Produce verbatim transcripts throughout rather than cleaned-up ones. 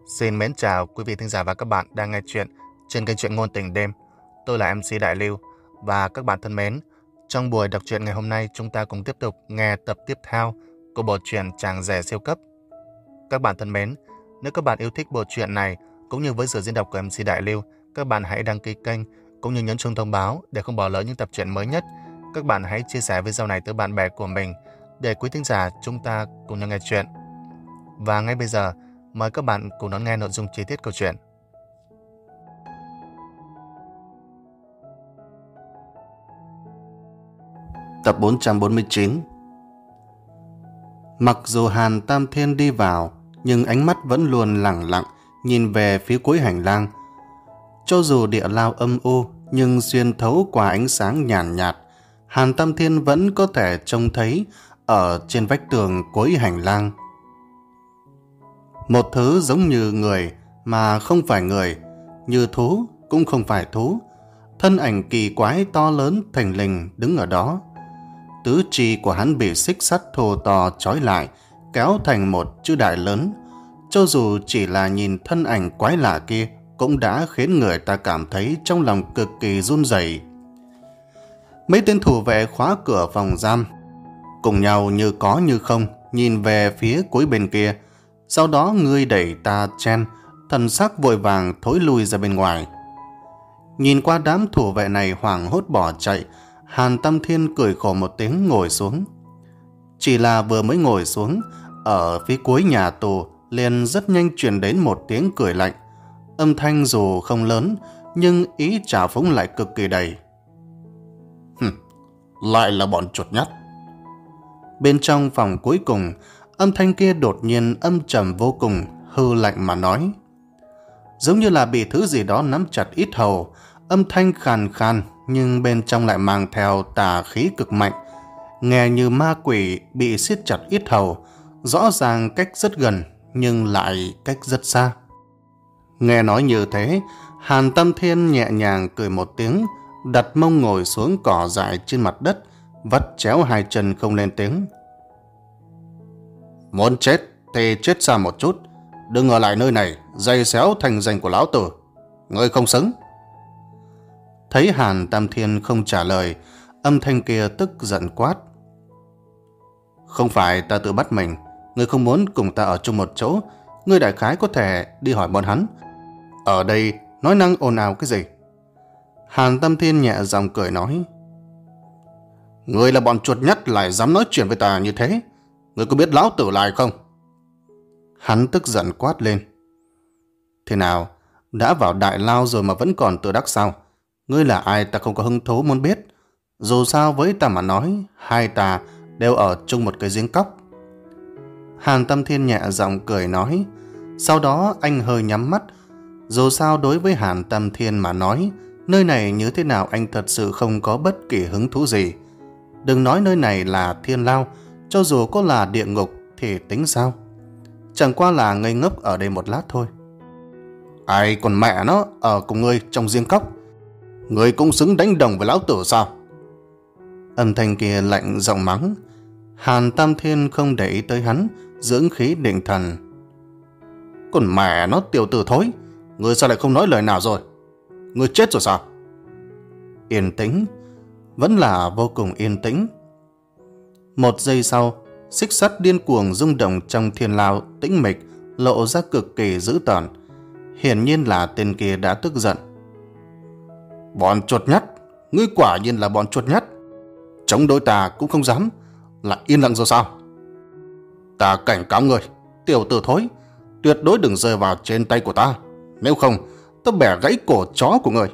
Xin mến chào quý vị thính giả và các bạn đang nghe chuyện trên kênh truyện ngôn tình đêm. Tôi là em xê Đại Lưu và các bạn thân mến, trong buổi đọc truyện ngày hôm nay chúng ta cùng tiếp tục nghe tập tiếp theo của bộ truyện Chàng rể siêu cấp. Các bạn thân mến, nếu các bạn yêu thích bộ truyện này cũng như với sự diễn đọc của em xê Đại Lưu, các bạn hãy đăng ký kênh cũng như nhấn chuông thông báo để không bỏ lỡ những tập truyện mới nhất. Các bạn hãy chia sẻ video này tới bạn bè của mình để quý thính giả chúng ta cùng nhau nghe chuyện. Và ngay bây giờ, mời các bạn cùng đón nghe nội dung chi tiết câu chuyện. Tập bốn trăm bốn mươi chín. Mặc dù Hàn Tam Thiên đi vào, nhưng ánh mắt vẫn luôn lẳng lặng nhìn về phía cuối hành lang. Cho dù địa lao âm u, nhưng xuyên thấu qua ánh sáng nhàn nhạt, Hàn Tam Thiên vẫn có thể trông thấy ở trên vách tường cuối hành lang một thứ giống như người mà không phải người, như thú cũng không phải thú. Thân ảnh kỳ quái to lớn thình lình đứng ở đó. Tứ chi của hắn bị xích sắt thô to trói lại, kéo thành một chữ đại lớn. Cho dù chỉ là nhìn thân ảnh quái lạ kia cũng đã khiến người ta cảm thấy trong lòng cực kỳ run rẩy. Mấy tên thủ vệ khóa cửa phòng giam, cùng nhau như có như không nhìn về phía cuối bên kia. Sau đó ngươi đẩy ta chen, thần sắc vội vàng thối lui ra bên ngoài. Nhìn qua đám thủ vệ này hoảng hốt bỏ chạy, Hàn Tam Thiên cười khổ một tiếng ngồi xuống. Chỉ là vừa mới ngồi xuống, ở phía cuối nhà tù liền rất nhanh truyền đến một tiếng cười lạnh. Âm thanh dù không lớn, nhưng ý trào phúng lại cực kỳ đầy. Hừm, lại là bọn chuột nhắt. Bên trong phòng cuối cùng, âm thanh kia đột nhiên âm trầm vô cùng, hư lạnh mà nói. Giống như là bị thứ gì đó nắm chặt yết hầu, âm thanh khàn khàn nhưng bên trong lại mang theo tà khí cực mạnh, nghe như ma quỷ bị siết chặt yết hầu, rõ ràng cách rất gần nhưng lại cách rất xa. Nghe nói như thế, Hàn Tam Thiên nhẹ nhàng cười một tiếng, đặt mông ngồi xuống cỏ dại trên mặt đất, vắt chéo hai chân không lên tiếng. Muốn chết thì chết xa một chút, đừng ở lại nơi này giày xéo thành danh của lão tử. Ngươi không xứng. Thấy Hàn Tam Thiên không trả lời, âm thanh kia tức giận quát. Không phải ta tự bắt mình, ngươi không muốn cùng ta ở chung một chỗ, ngươi đại khái có thể đi hỏi bọn hắn. Ở đây nói năng ồn ào cái gì? Hàn Tam Thiên nhẹ giọng cười nói. Ngươi là bọn chuột nhắt lại dám nói chuyện với ta như thế, ngươi có biết lão tử lại không? Hắn tức giận quát lên. Thế nào, đã vào đại lao rồi mà vẫn còn tự đắc sao? Ngươi là ai ta không có hứng thú muốn biết. Dù sao với ta mà nói, hai ta đều ở chung một cái giếng cóc. Hàn Tam Thiên nhẹ giọng cười nói. Sau đó anh hơi nhắm mắt. Dù sao đối với Hàn Tam Thiên mà nói, nơi này như thế nào anh thật sự không có bất kỳ hứng thú gì. Đừng nói nơi này là thiên lao, cho dù có là địa ngục thì tính sao? Chẳng qua là ngây ngốc ở đây một lát thôi. Ai còn mẹ nó ở cùng ngươi trong giếng cóc? Ngươi cũng xứng đánh đồng với lão tử sao? Âm thanh kia lạnh giọng mắng. Hàn Tam Thiên không để ý tới hắn, dưỡng khí định thần. Còn mẹ nó tiểu tử thối, ngươi sao lại không nói lời nào rồi? Ngươi chết rồi sao? Yên tĩnh, vẫn là vô cùng yên tĩnh. Một giây sau, xích sắt điên cuồng rung động trong thiên lao tĩnh mịch, lộ ra cực kỳ dữ tợn. Hiển nhiên là tên kia đã tức giận. Bọn chuột nhắt, ngươi quả nhiên là bọn chuột nhắt. Chống đối ta cũng không dám, lại yên lặng rồi sao? Ta cảnh cáo ngươi, tiểu tử thối, tuyệt đối đừng rơi vào trên tay của ta, nếu không ta bẻ gãy cổ chó của ngươi.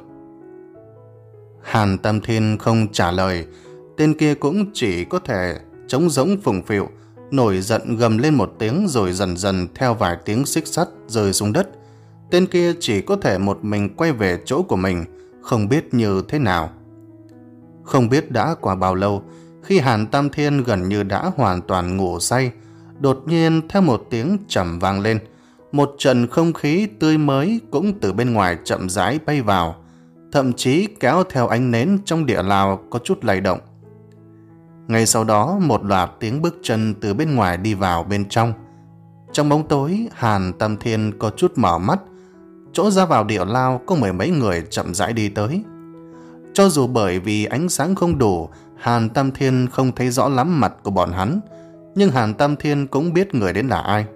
Hàn Tam Thiên không trả lời, tên kia cũng chỉ có thể trống rỗng phùng phịu, nổi giận gầm lên một tiếng rồi dần dần theo vài tiếng xích sắt rơi xuống đất. Tên kia chỉ có thể một mình quay về chỗ của mình, không biết như thế nào. Không biết đã qua bao lâu, khi Hàn Tam Thiên gần như đã hoàn toàn ngủ say, đột nhiên theo một tiếng trầm vang lên, một trận không khí tươi mới cũng từ bên ngoài chậm rãi bay vào, thậm chí kéo theo ánh nến trong địa lao có chút lay động. Ngay sau đó một loạt tiếng bước chân từ bên ngoài đi vào bên trong. Trong bóng tối, Hàn Tam Thiên có chút mở mắt. Chỗ ra vào địa lao có mười mấy người chậm rãi đi tới. Cho dù bởi vì ánh sáng không đủ, Hàn Tam Thiên không thấy rõ lắm mặt của bọn hắn, nhưng Hàn Tam Thiên cũng biết người đến là ai.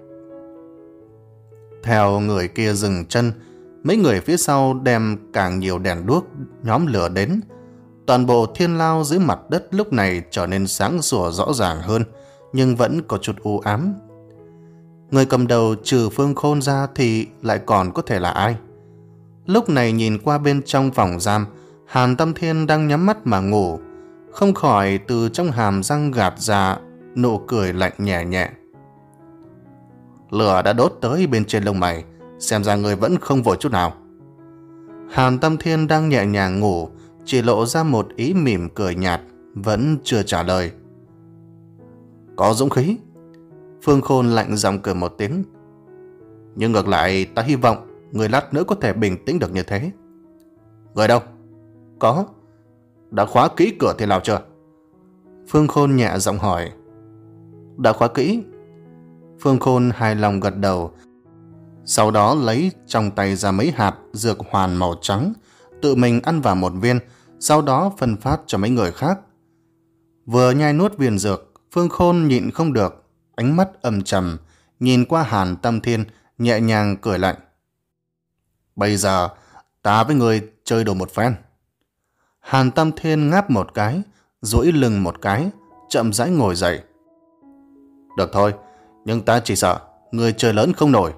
Theo người kia dừng chân, mấy người phía sau đem càng nhiều đèn đuốc nhóm lửa đến. Toàn bộ thiên lao dưới mặt đất lúc này trở nên sáng sủa rõ ràng hơn, nhưng vẫn có chút u ám. Người cầm đầu trừ Phương Khôn ra thì lại còn có thể là ai? Lúc này nhìn qua bên trong phòng giam, Hàn Tam Thiên đang nhắm mắt mà ngủ, không khỏi từ trong hàm răng gạt ra nụ cười lạnh nhẹ nhẹ. Lửa đã đốt tới bên trên lông mày, xem ra người vẫn không vội chút nào. Hàn Tam Thiên đang nhẹ nhàng ngủ, chỉ lộ ra một ý mỉm cười nhạt, vẫn chưa trả lời. Có dũng khí. Phương Khôn lạnh giọng cười một tiếng. Nhưng ngược lại ta hy vọng người lát nữa có thể bình tĩnh được như thế. Người đâu? Có. Đã khóa kỹ cửa thiên lao chưa? Phương Khôn nhẹ giọng hỏi. Đã khóa kỹ. Phương Khôn hài lòng gật đầu, sau đó lấy trong tay ra mấy hạt dược hoàn màu trắng, tự mình ăn vào một viên, sau đó phân phát cho mấy người khác. Vừa nhai nuốt viên dược, Phương Khôn nhịn không được, ánh mắt âm trầm, nhìn qua Hàn Tam Thiên, nhẹ nhàng cười lạnh. Bây giờ, ta với người chơi đồ một phen. Hàn Tam Thiên ngáp một cái, duỗi lưng một cái, chậm rãi ngồi dậy. Được thôi, nhưng ta chỉ sợ người chơi lớn không nổi.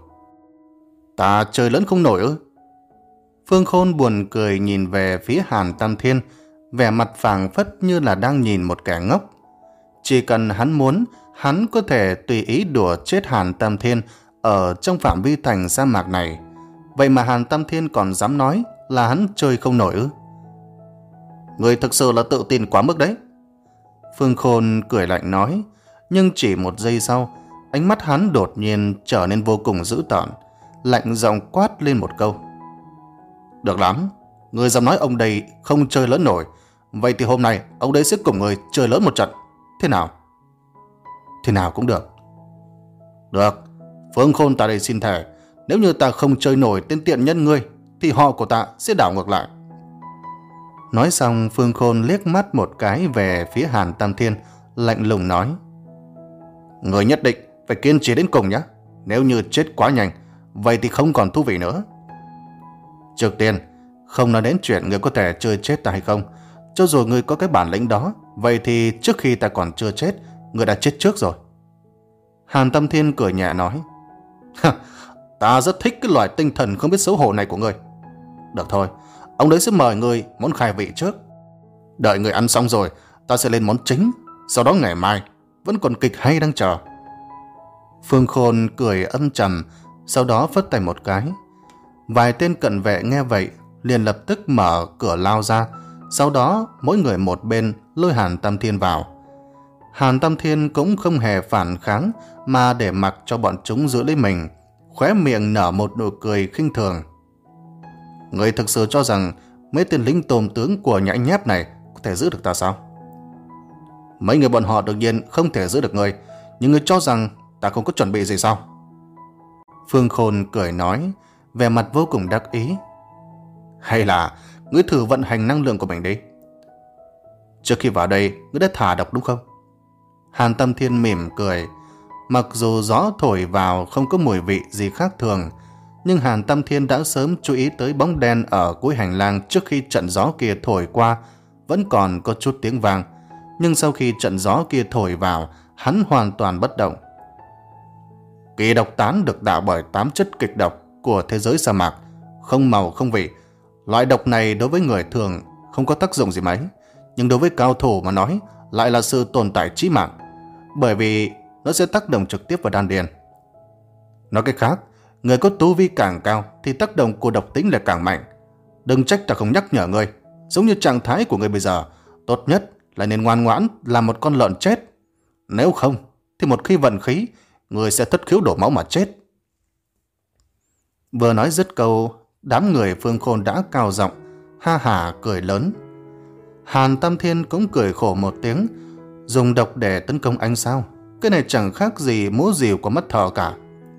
Ta chơi lớn không nổi ư? Phương Khôn buồn cười nhìn về phía Hàn Tam Thiên, vẻ mặt phảng phất như là đang nhìn một kẻ ngốc. Chỉ cần hắn muốn, hắn có thể tùy ý đùa chết Hàn Tam Thiên ở trong phạm vi thành sa mạc này. Vậy mà Hàn Tam Thiên còn dám nói là hắn chơi không nổi ư? Người thực sự là tự tin quá mức đấy. Phương Khôn cười lạnh nói, nhưng chỉ một giây sau, ánh mắt hắn đột nhiên trở nên vô cùng dữ tợn, lạnh giọng quát lên một câu. Được lắm, người dám nói ông đây không chơi lớn nổi, vậy thì hôm nay ông đây sẽ cùng người chơi lớn một trận. Thế nào? Thế nào cũng được. Được, Phương Khôn ta đây xin thề, nếu như ta không chơi nổi tên tiện nhân ngươi, thì họ của ta sẽ đảo ngược lại. Nói xong, Phương Khôn liếc mắt một cái về phía Hàn Tam Thiên, lạnh lùng nói. Người nhất định phải kiên trì đến cùng nhé. Nếu như chết quá nhanh, vậy thì không còn thú vị nữa. Trước tiên, không nói đến chuyện người có thể chơi chết ta hay không. Cho dù người có cái bản lĩnh đó, vậy thì trước khi ta còn chưa chết, người đã chết trước rồi. Hàn Tam Thiên cười nhẹ nói. Ta rất thích cái loại tinh thần không biết xấu hổ này của người. Được thôi, ông đấy sẽ mời người món khai vị trước. Đợi người ăn xong rồi, ta sẽ lên món chính. Sau đó ngày mai vẫn còn kịch hay đang chờ. Phương Khôn cười âm trầm, sau đó phất tay một cái. Vài tên cận vệ nghe vậy liền lập tức mở cửa lao ra, sau đó mỗi người một bên lôi Hàn Tam Thiên vào. Hàn Tam Thiên cũng không hề phản kháng mà để mặc cho bọn chúng giữ lấy mình, khóe miệng nở một nụ cười khinh thường. Người thực sự cho rằng mấy tên lính tôm tướng của nhãi nhép này có thể giữ được ta sao? Mấy người bọn họ đương nhiên không thể giữ được người, nhưng người cho rằng ta không có chuẩn bị gì sao? Phương Khôn cười nói, vẻ mặt vô cùng đắc ý. Hay là ngươi thử vận hành năng lượng của mình đi. Trước khi vào đây, ngươi đã thả độc đúng không? Hàn Tam Thiên mỉm cười. Mặc dù gió thổi vào không có mùi vị gì khác thường, nhưng Hàn Tam Thiên đã sớm chú ý tới bóng đen ở cuối hành lang trước khi trận gió kia thổi qua, vẫn còn có chút tiếng vang. Nhưng sau khi trận gió kia thổi vào, hắn hoàn toàn bất động. Kỳ độc tán được tạo bởi tám chất kịch độc của thế giới sa mạc, không màu không vị. Loại độc này đối với người thường không có tác dụng gì mấy, nhưng đối với cao thủ mà nói lại là sự tồn tại chí mạng, bởi vì nó sẽ tác động trực tiếp vào đan điền. Nói cách khác, người có tu vi càng cao thì tác động của độc tính là càng mạnh. Đừng trách ta không nhắc nhở ngươi, giống như trạng thái của ngươi bây giờ, tốt nhất là nên ngoan ngoãn làm một con lợn chết. Nếu không thì một khi vận khí, người sẽ thất khiếu đổ máu mà chết. Vừa nói dứt câu, đám người Phương Khôn đã cao giọng ha hả cười lớn. Hàn Tam Thiên cũng cười khổ một tiếng. Dùng độc để tấn công anh sao? Cái này chẳng khác gì múa rìu của mắt thợ cả.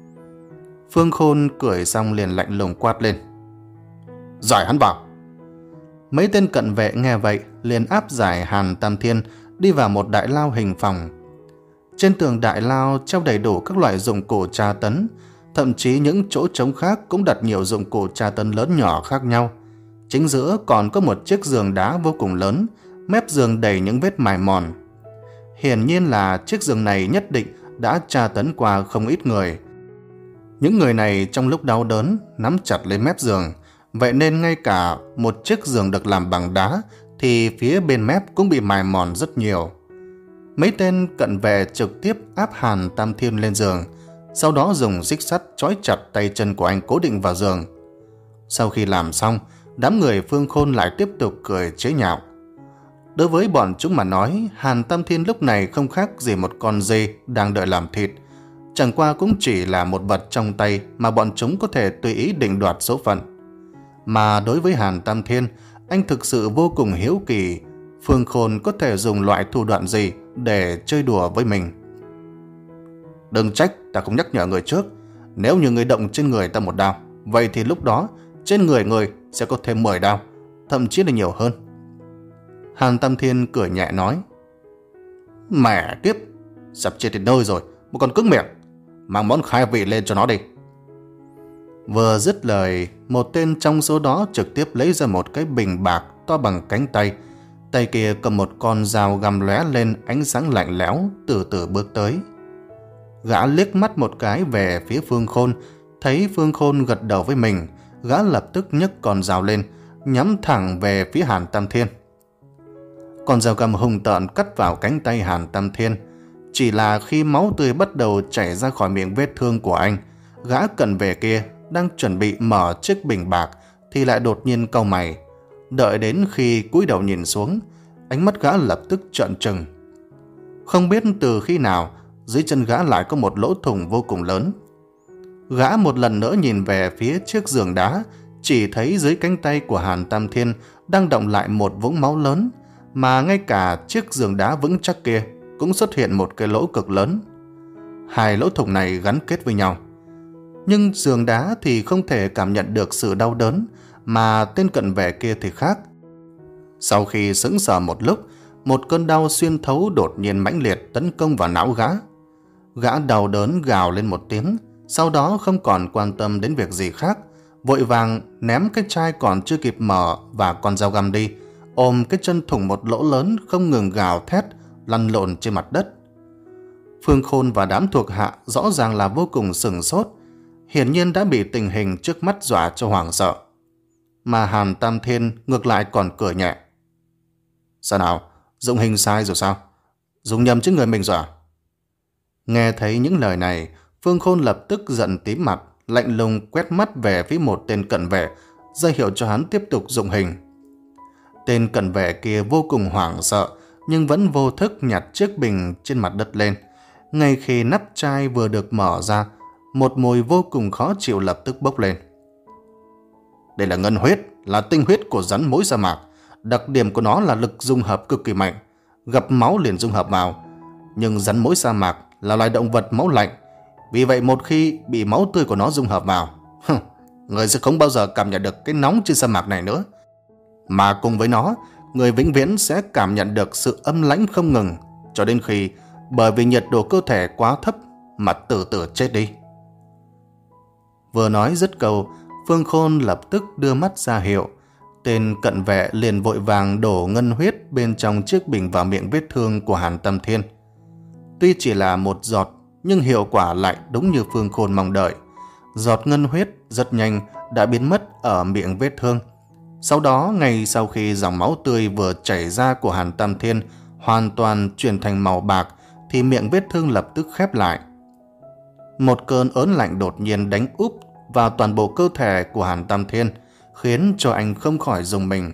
Phương Khôn cười xong liền lạnh lùng quát lên: "Giải hắn vào!" Mấy tên cận vệ nghe vậy liền áp giải Hàn Tam Thiên đi vào một đại lao hình phòng. Trên tường đại lao treo đầy đủ các loại dụng cụ tra tấn, thậm chí những chỗ trống khác cũng đặt nhiều dụng cụ tra tấn lớn nhỏ khác nhau. Chính giữa còn có một chiếc giường đá vô cùng lớn, mép giường đầy những vết mài mòn. Hiển nhiên là chiếc giường này nhất định đã tra tấn qua không ít người. Những người này trong lúc đau đớn nắm chặt lấy mép giường, vậy nên ngay cả một chiếc giường được làm bằng đá thì phía bên mép cũng bị mài mòn rất nhiều. Mấy tên cận vệ trực tiếp áp Hàn Tam Thiên lên giường, sau đó dùng xích sắt trói chặt tay chân của anh cố định vào giường. Sau khi làm xong, đám người Phương Khôn lại tiếp tục cười chế nhạo. Đối với bọn chúng mà nói, Hàn Tam Thiên lúc này không khác gì một con dê đang đợi làm thịt. Chẳng qua cũng chỉ là một vật trong tay mà bọn chúng có thể tùy ý định đoạt số phận. Mà đối với Hàn Tam Thiên, anh thực sự vô cùng hiếu kỳ Phương Khôn có thể dùng loại thủ đoạn gì để chơi đùa với mình. "Đừng trách ta không nhắc nhở người trước. Nếu như người động trên người ta một đao, vậy thì lúc đó trên người người sẽ có thêm mười đao, thậm chí là nhiều hơn." Hàn Tam Thiên cười nhẹ nói: "Mẹ kiếp, sắp chết đến nơi rồi, một con cứng miệng, mang món khai vị lên cho nó đi." Vừa dứt lời, một tên trong số đó trực tiếp lấy ra một cái bình bạc to bằng cánh tay, tay kia cầm một con dao găm lóe lên ánh sáng lạnh lẽo, từ từ bước tới. Gã liếc mắt một cái về phía Phương Khôn, thấy Phương Khôn gật đầu với mình, gã lập tức nhấc con dao lên, nhắm thẳng về phía Hàn Tam Thiên. Con dao găm hung tợn cắt vào cánh tay Hàn Tam Thiên. Chỉ là khi máu tươi bắt đầu chảy ra khỏi miệng vết thương của anh, gã cận vệ kia đang chuẩn bị mở chiếc bình bạc thì lại đột nhiên cau mày. Đợi đến khi cúi đầu nhìn xuống, ánh mắt gã lập tức trợn trừng. Không biết từ khi nào, dưới chân gã lại có một lỗ thủng vô cùng lớn. Gã một lần nữa nhìn về phía chiếc giường đá, chỉ thấy dưới cánh tay của Hàn Tam Thiên đang đọng lại một vũng máu lớn, mà ngay cả chiếc giường đá vững chắc kia cũng xuất hiện một cái lỗ cực lớn. Hai lỗ thủng này gắn kết với nhau. Nhưng giường đá thì không thể cảm nhận được sự đau đớn, mà tên cận vệ kia thì khác. Sau khi sững sờ một lúc, một cơn đau xuyên thấu đột nhiên mãnh liệt tấn công vào não gã. Gã đau đớn gào lên một tiếng, sau đó không còn quan tâm đến việc gì khác, vội vàng ném cái chai còn chưa kịp mở và con dao găm đi, ôm cái chân thủng một lỗ lớn không ngừng gào thét, lăn lộn trên mặt đất. Phương Khôn và đám thuộc hạ rõ ràng là vô cùng sửng sốt, hiển nhiên đã bị tình hình trước mắt dọa cho hoảng sợ. Mà Hàn Tam Thiên ngược lại còn cười nhẹ: "Sao nào, dụng hình sai rồi sao? Dùng nhầm trên người mình rồi à?" Nghe thấy những lời này, Phương Khôn lập tức giận tím mặt, lạnh lùng quét mắt về phía một tên cận vệ, ra hiệu cho hắn tiếp tục dụng hình. Tên cận vệ kia vô cùng hoảng sợ, nhưng vẫn vô thức nhặt chiếc bình trên mặt đất lên. Ngay khi nắp chai vừa được mở ra, một mùi vô cùng khó chịu lập tức bốc lên. Đây là ngân huyết, là tinh huyết của rắn mối sa mạc. Đặc điểm của nó là lực dung hợp cực kỳ mạnh, gặp máu liền dung hợp vào. Nhưng rắn mối sa mạc là loài động vật máu lạnh, vì vậy một khi bị máu tươi của nó dung hợp vào, người sẽ không bao giờ cảm nhận được cái nóng trên sa mạc này nữa. Mà cùng với nó, người vĩnh viễn sẽ cảm nhận được sự âm lãnh không ngừng, cho đến khi bởi vì nhiệt độ cơ thể quá thấp mà từ từ chết đi. Vừa nói dứt câu, Phương Khôn lập tức đưa mắt ra hiệu. Tên cận vệ liền vội vàng đổ ngân huyết bên trong chiếc bình vào miệng vết thương của Hàn Tam Thiên. Tuy chỉ là một giọt, nhưng hiệu quả lại đúng như Phương Khôn mong đợi. Giọt ngân huyết rất nhanh đã biến mất ở miệng vết thương. Sau đó, ngay sau khi dòng máu tươi vừa chảy ra của Hàn Tam Thiên hoàn toàn chuyển thành màu bạc, thì miệng vết thương lập tức khép lại. Một cơn ớn lạnh đột nhiên đánh úp vào toàn bộ cơ thể của Hàn Tam Thiên, khiến cho anh không khỏi rùng mình.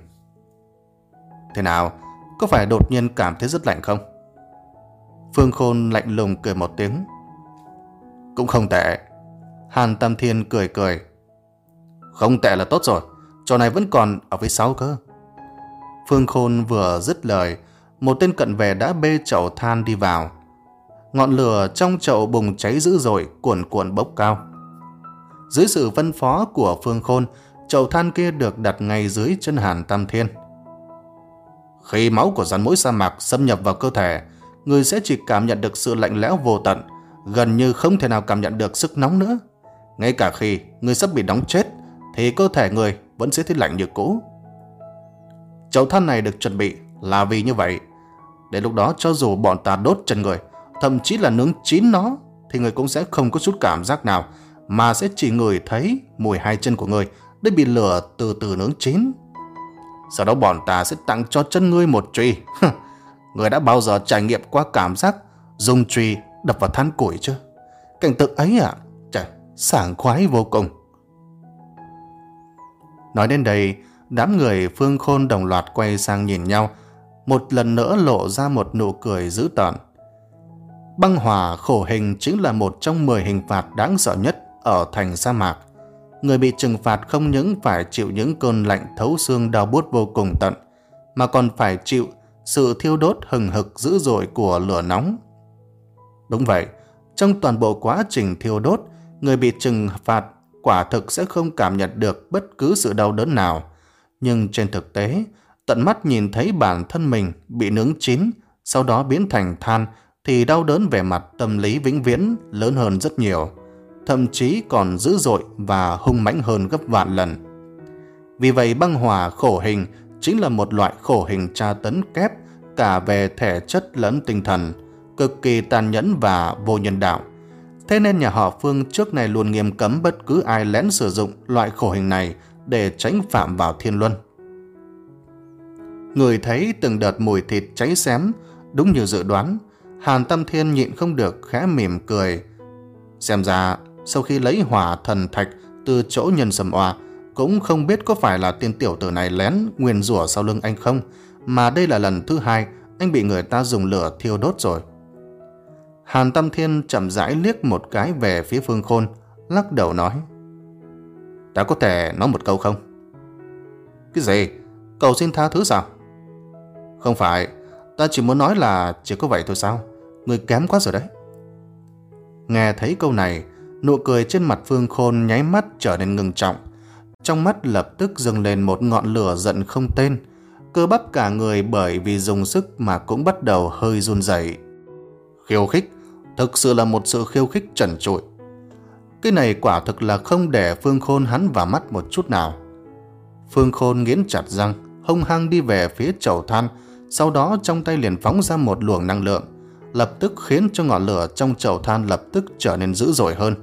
Thế nào, có phải đột nhiên cảm thấy rất lạnh không? Phương Khôn lạnh lùng cười một tiếng. Cũng không tệ. Hàn Tam Thiên cười cười. Không tệ là tốt rồi, trò này vẫn còn ở phía sau cơ. Phương Khôn vừa dứt lời, một tên cận vệ đã bê chậu than đi vào. Ngọn lửa trong chậu bùng cháy dữ dội, cuồn cuộn bốc cao. Dưới sự phân phó của Phương Khôn, chậu than kia được đặt ngay dưới chân Hàn Tam Thiên. Khi máu của rắn mối sa mạc xâm nhập vào cơ thể, người sẽ chỉ cảm nhận được sự lạnh lẽo vô tận, gần như không thể nào cảm nhận được sức nóng nữa. Ngay cả khi người sắp bị đóng chết, thì cơ thể người vẫn sẽ thấy lạnh như cũ. Chậu than này được chuẩn bị là vì như vậy. Đến lúc đó cho dù bọn ta đốt chân người, thậm chí là nướng chín nó, thì người cũng sẽ không có chút cảm giác nào, mà sẽ chỉ ngửi thấy mùi hai chân của người đã bị lửa từ từ nướng chín. Sau đó bọn ta sẽ tặng cho chân ngươi một chùy. Người đã bao giờ trải nghiệm qua cảm giác dùng chùy đập vào than củi chưa? Cảnh tượng ấy à? Chà, sảng khoái vô cùng. Nói đến đây, đám người Phương Khôn đồng loạt quay sang nhìn nhau, một lần nữa lộ ra một nụ cười dữ tợn. Băng hỏa khổ hình chính là một trong mười hình phạt đáng sợ nhất ở thành sa mạc. Người bị trừng phạt không những phải chịu những cơn lạnh thấu xương đau buốt vô cùng tận, mà còn phải chịu sự thiêu đốt hừng hực dữ dội của lửa nóng. Đúng vậy, trong toàn bộ quá trình thiêu đốt, người bị trừng phạt quả thực sẽ không cảm nhận được bất cứ sự đau đớn nào. Nhưng trên thực tế, tận mắt nhìn thấy bản thân mình bị nướng chín, sau đó biến thành than, thì đau đớn về mặt tâm lý vĩnh viễn lớn hơn rất nhiều, thậm chí còn dữ dội và hung mãnh hơn gấp vạn lần. Vì vậy băng hỏa khổ hình chính là một loại khổ hình tra tấn kép cả về thể chất lẫn tinh thần, cực kỳ tàn nhẫn và vô nhân đạo. Thế nên nhà họ Phương trước này luôn nghiêm cấm bất cứ ai lén sử dụng loại khổ hình này để tránh phạm vào thiên luân. Người thấy từng đợt mùi thịt cháy xém, đúng như dự đoán, Hàn Tam Thiên nhịn không được khẽ mỉm cười. Xem ra sau khi lấy hỏa thần thạch từ chỗ nhân sầm oa, cũng không biết có phải là tên tiểu tử này lén nguyền rủa sau lưng anh không, mà đây là lần thứ hai anh bị người ta dùng lửa thiêu đốt rồi. Hàn Tam Thiên chậm rãi liếc một cái về phía Phương Khôn, lắc đầu nói: Ta có thể nói một câu không? Cái gì? Cầu xin tha thứ sao? Không phải, ta chỉ muốn nói là chỉ có vậy thôi sao? Người kém quá rồi đấy. Nghe thấy câu này, nụ cười trên mặt Phương Khôn nháy mắt trở nên ngưng trọng. Trong mắt lập tức dâng lên một ngọn lửa giận không tên. Cơ bắp cả người bởi vì dùng sức mà cũng bắt đầu hơi run rẩy. Khiêu khích, thực sự là một sự khiêu khích trần trụi. Cái này quả thực là không để Phương Khôn hắn vào mắt một chút nào. Phương Khôn nghiến chặt răng, hung hăng đi về phía chậu than, sau đó trong tay liền phóng ra một luồng năng lượng, lập tức khiến cho ngọn lửa trong chậu than lập tức trở nên dữ dội hơn.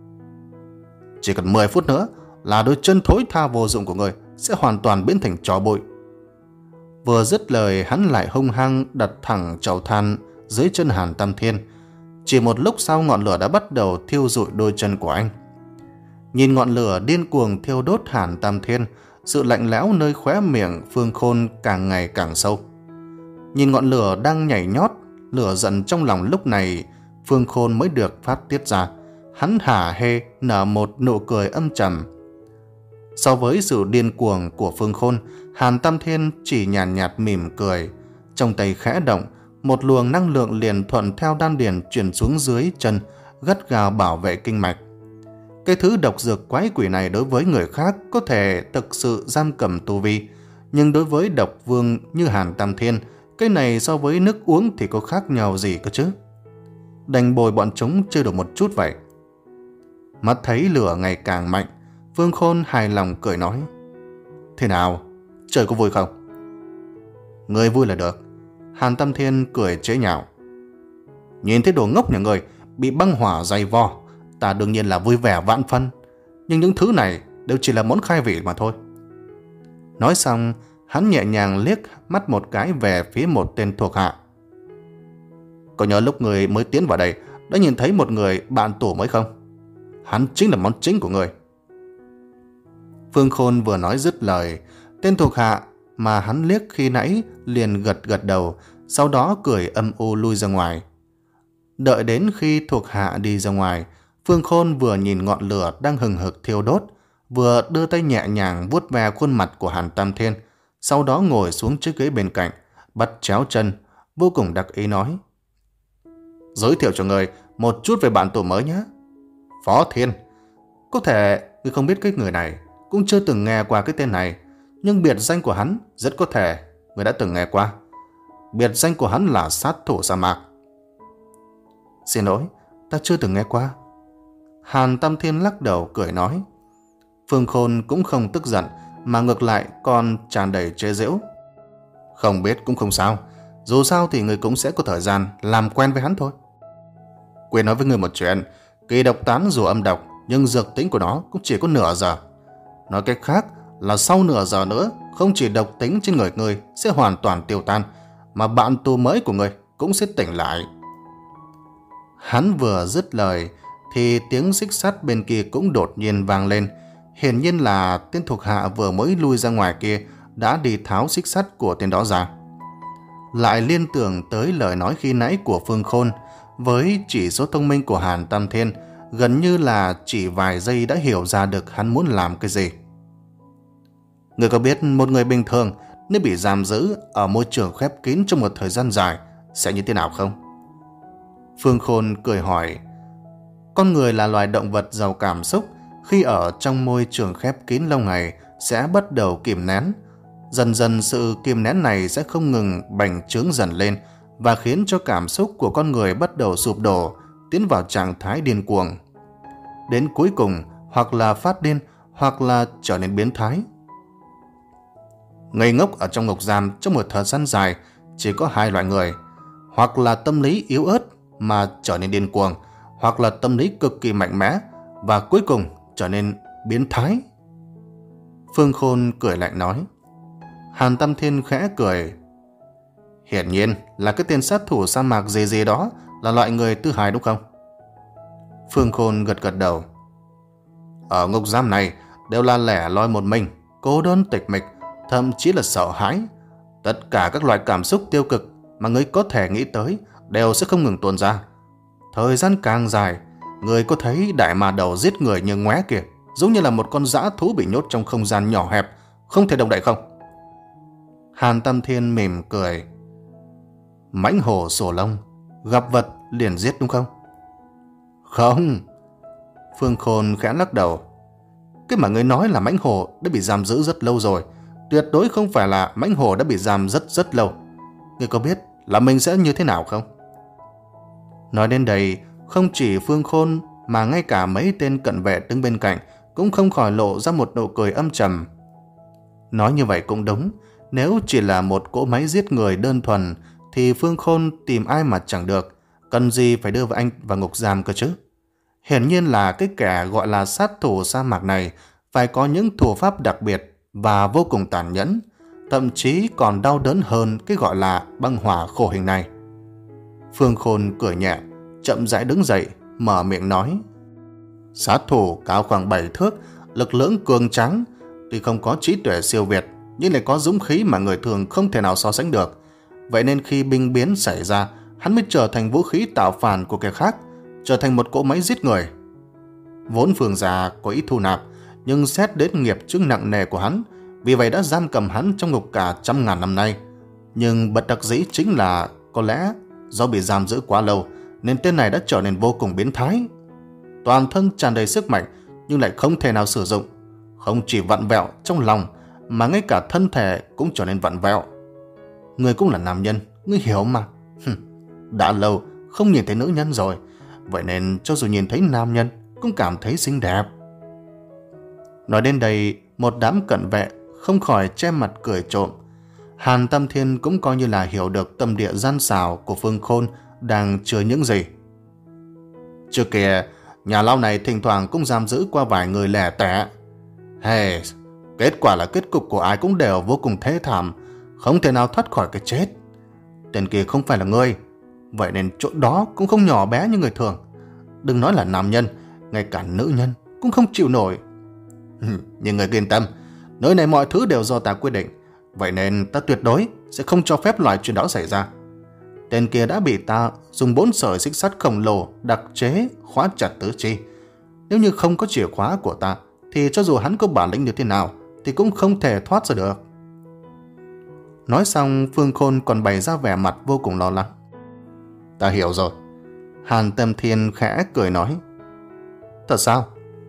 Chỉ cần mười phút nữa là đôi chân thối tha vô dụng của người sẽ hoàn toàn biến thành tro bụi. Vừa dứt lời, hắn lại hung hăng đặt thẳng chậu than dưới chân Hàn Tam Thiên. Chỉ một lúc sau, ngọn lửa đã bắt đầu thiêu rụi đôi chân của anh. Nhìn ngọn lửa điên cuồng thiêu đốt Hàn Tam Thiên, sự lạnh lẽo nơi khóe miệng Phương Khôn càng ngày càng sâu. Nhìn ngọn lửa đang nhảy nhót, lửa giận trong lòng lúc này Phương Khôn mới được phát tiết ra. Hắn hả hê nở một nụ cười âm trầm. So với sự điên cuồng của Phương Khôn, Hàn Tam Thiên chỉ nhàn nhạt, nhạt mỉm cười. Trong tay khẽ động, một luồng năng lượng liền thuận theo đan điền chuyển xuống dưới chân, gắt gao bảo vệ kinh mạch. Cái thứ độc dược quái quỷ này đối với người khác có thể thực sự giam cầm tu vi, nhưng đối với độc vương như Hàn Tam Thiên, cái này so với nước uống thì có khác nhau gì cơ chứ? Đành bồi bọn chúng chơi được một chút vậy. Mắt thấy lửa ngày càng mạnh, Phương Khôn hài lòng cười nói: Thế nào? Chơi có vui không? Người vui là được. Hàn Tam Thiên cười chế nhạo: Nhìn thấy đồ ngốc nhà người bị băng hỏa dày vò, ta đương nhiên là vui vẻ vạn phân, nhưng những thứ này đều chỉ là món khai vị mà thôi. Nói xong, hắn nhẹ nhàng liếc mắt một cái về phía một tên thuộc hạ. Có nhớ lúc người mới tiến vào đây đã nhìn thấy một người bạn tù mới không? Hắn chính là món chính của người. Phương Khôn vừa nói dứt lời, tên thuộc hạ mà hắn liếc khi nãy liền gật gật đầu, sau đó cười âm u lui ra ngoài. Đợi đến khi thuộc hạ đi ra ngoài, Phương Khôn vừa nhìn ngọn lửa đang hừng hực thiêu đốt, vừa đưa tay nhẹ nhàng vuốt ve khuôn mặt của Hàn Tam Thiên, sau đó ngồi xuống chiếc ghế bên cạnh, bắt chéo chân, vô cùng đắc ý nói: Giới thiệu cho người một chút về bạn tù mới nhé. Phó Thiên, Có thể ngươi không biết cái người này, cũng chưa từng nghe qua cái tên này, nhưng biệt danh của hắn rất có thể ngươi đã từng nghe qua. Biệt danh của hắn là sát thủ sa mạc. Xin lỗi, ta chưa từng nghe qua. Hàn Tam Thiên lắc đầu cười nói. Phương Khôn cũng không tức giận, mà ngược lại còn tràn đầy chế giễu. Không biết cũng không sao, dù sao thì người cũng sẽ có thời gian làm quen với hắn thôi. Quên nói với người một chuyện, kỳ độc tán dù âm độc, nhưng dược tính của nó cũng chỉ có nửa giờ. Nói cách khác là sau nửa giờ nữa, không chỉ độc tính trên người ngươi sẽ hoàn toàn tiêu tan, mà bạn tù mới của ngươi cũng sẽ tỉnh lại. Hắn vừa dứt lời thì tiếng xích sắt bên kia cũng đột nhiên vang lên. Hiển nhiên là tên thuộc hạ vừa mới lui ra ngoài kia đã đi tháo xích sắt của tên đó ra. Lại liên tưởng tới lời nói khi nãy của Phương Khôn, với chỉ số thông minh của Hàn Tam Thiên, gần như là chỉ vài giây đã hiểu ra được hắn muốn làm cái gì. Người có biết một người bình thường nếu bị giam giữ ở môi trường khép kín trong một thời gian dài sẽ như thế nào không? Phương Khôn cười hỏi. Con người là loài động vật giàu cảm xúc, khi ở trong môi trường khép kín lâu ngày sẽ bắt đầu kìm nén. Dần dần sự kìm nén này sẽ không ngừng bành trướng dần lên và khiến cho cảm xúc của con người bắt đầu sụp đổ, tiến vào trạng thái điên cuồng. Đến cuối cùng hoặc là phát điên hoặc là trở nên biến thái. Ngây ngốc ở trong ngục giam trong một thời gian dài chỉ có hai loại người, hoặc là tâm lý yếu ớt mà trở nên điên cuồng, hoặc là tâm lý cực kỳ mạnh mẽ và cuối cùng trở nên biến thái. Phương Khôn cười lạnh nói. Hàn Tam Thiên khẽ cười. Hiển nhiên là cái tên sát thủ sa mạc gì gì đó là loại người thứ hai đúng không? Phương Khôn gật gật đầu. Ở ngục giam này đều là lẻ loi một mình, cô đơn tịch mịch, thậm chí là sợ hãi. Tất cả các loại cảm xúc tiêu cực mà người có thể nghĩ tới đều sẽ không ngừng tuôn ra. Thời gian càng dài, người có thấy đại ma đầu giết người như ngoé kìa, giống như là một con dã thú bị nhốt trong không gian nhỏ hẹp, không thể động đậy không? Hàn Tam Thiên mỉm cười. Mãnh hổ sổ lông, gặp vật liền giết đúng không? Không. Phương Khôn khẽ lắc đầu. Cái mà ngươi nói là mãnh hổ đã bị giam giữ rất lâu rồi, tuyệt đối không phải là mãnh hổ đã bị giam rất rất lâu. Ngươi có biết là mình sẽ như thế nào không? Nói đến đây, không chỉ Phương Khôn mà ngay cả mấy tên cận vệ đứng bên cạnh cũng không khỏi lộ ra một nụ cười âm trầm. Nói như vậy cũng đúng, nếu chỉ là một cỗ máy giết người đơn thuần thì Phương Khôn tìm ai mà chẳng được, cần gì phải đưa vào anh vào ngục giam cơ chứ? Hiển nhiên là cái kẻ gọi là sát thủ sa mạc này phải có những thủ pháp đặc biệt và vô cùng tàn nhẫn, thậm chí còn đau đớn hơn cái gọi là băng hỏa khổ hình này. Phương Khôn cười nhẹ, chậm rãi đứng dậy, mở miệng nói. Sát thủ cao khoảng bảy thước, lực lưỡng cường tráng, tuy không có trí tuệ siêu việt, nhưng lại có dũng khí mà người thường không thể nào so sánh được. Vậy nên khi binh biến xảy ra, hắn mới trở thành vũ khí tạo phản của kẻ khác, trở thành một cỗ máy giết người. Vốn Phương gia có ý thu nạp, nhưng xét đến nghiệp chướng nặng nề của hắn, vì vậy đã giam cầm hắn trong ngục cả trăm ngàn năm nay. Nhưng bất đắc dĩ chính là có lẽ do bị giam giữ quá lâu nên tên này đã trở nên vô cùng biến thái. Toàn thân tràn đầy sức mạnh nhưng lại không thể nào sử dụng. Không chỉ vặn vẹo trong lòng mà ngay cả thân thể cũng trở nên vặn vẹo. Ngươi cũng là nam nhân, ngươi hiểu mà. Đã lâu không nhìn thấy nữ nhân rồi, vậy nên cho dù nhìn thấy nam nhân cũng cảm thấy xinh đẹp. Nói đến đây, một đám cận vệ không khỏi che mặt cười trộm. Hàn Tam Thiên cũng coi như là hiểu được tâm địa gian xảo của Phương Khôn đang chứa những gì. Trước kia, nhà lao này thỉnh thoảng cũng giam giữ qua vài người lẻ tẻ. Hey, kết quả là kết cục của ai cũng đều vô cùng thê thảm, không thể nào thoát khỏi cái chết. Tên kia không phải là ngươi, vậy nên chỗ đó cũng không nhỏ bé như người thường. Đừng nói là nam nhân, ngay cả nữ nhân cũng không chịu nổi. Nhưng người yên tâm, nơi này mọi thứ đều do ta quyết định, vậy nên ta tuyệt đối sẽ không cho phép loại chuyện đó xảy ra. Tên kia đã bị ta dùng bốn sợi xích sắt khổng lồ đặc chế khóa chặt tứ chi. Nếu như không có chìa khóa của ta thì cho dù hắn có bản lĩnh như thế nào thì cũng không thể thoát ra được. Nói xong, Phương Khôn còn bày ra vẻ mặt vô cùng lo lắng. Ta hiểu rồi. Hàn Tam Thiên khẽ cười nói. Thật sao?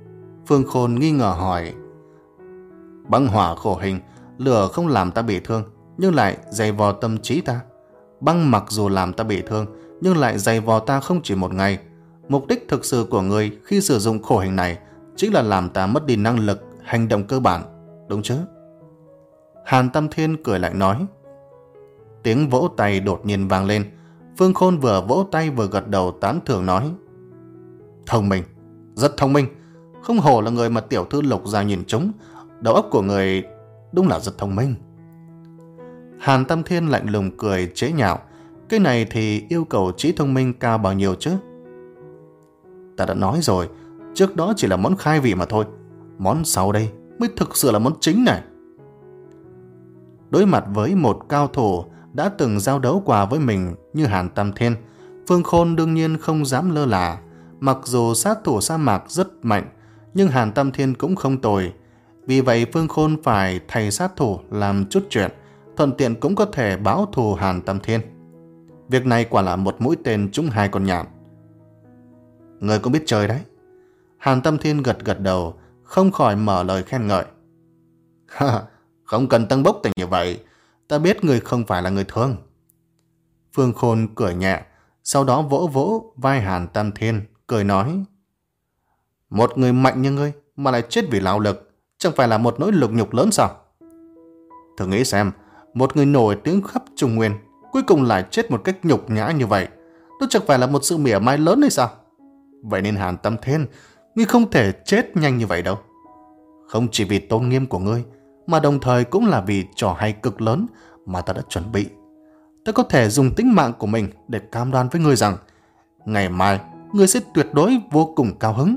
Phương Khôn nghi ngờ hỏi. Băng hỏa khổ hình, lửa không làm ta bị thương, nhưng lại dày vò tâm trí ta. Băng mặc dù làm ta bị thương, nhưng lại dày vò ta không chỉ một ngày. Mục đích thực sự của ngươi khi sử dụng khổ hình này chính là làm ta mất đi năng lực hành động cơ bản, đúng chứ? Hàn Tam Thiên cười lạnh nói. Tiếng vỗ tay đột nhiên vang lên. Phương Khôn vừa vỗ tay vừa gật đầu tán thưởng nói. Thông minh, rất thông minh. Không hổ là người mà tiểu thư Lục gia nhìn trúng. Đầu óc của người đúng là rất thông minh. Hàn Tam Thiên lạnh lùng cười chế nhạo. Cái này thì yêu cầu trí thông minh cao bao nhiêu chứ? Ta đã nói rồi, trước đó chỉ là món khai vị mà thôi. Món sau đây mới thực sự là món chính này. Đối mặt với một cao thủ đã từng giao đấu qua với mình như Hàn Tam Thiên, Phương Khôn đương nhiên không dám lơ là. Mặc dù sát thủ sa mạc rất mạnh, nhưng Hàn Tam Thiên cũng không tồi. Vì vậy Phương Khôn phải thay sát thủ làm chút chuyện, thuận tiện cũng có thể báo thù Hàn Tam Thiên. Việc này quả là một mũi tên trúng hai con nhạn. Người cũng biết chơi đấy. Hàn Tam Thiên gật gật đầu, không khỏi mở lời khen ngợi. Không cần tăng bốc tình như vậy, ta biết người không phải là người thường. Phương Khôn cười nhẹ, sau đó vỗ vỗ vai Hàn Tam Thiên, cười nói. Một người mạnh như ngươi mà lại chết vì lao lực, chẳng phải là một nỗi lục nhục lớn sao? Thử nghĩ xem, một người nổi tiếng khắp Trung Nguyên, cuối cùng lại chết một cách nhục nhã như vậy, đó chẳng phải là một sự mỉa mai lớn hay sao? Vậy nên Hàn Tam Thiên, ngươi không thể chết nhanh như vậy đâu. Không chỉ vì tôn nghiêm của ngươi, mà đồng thời cũng là vì trò hay cực lớn mà ta đã chuẩn bị. Ta có thể dùng tính mạng của mình để cam đoan với ngươi rằng ngày mai ngươi sẽ tuyệt đối vô cùng cao hứng.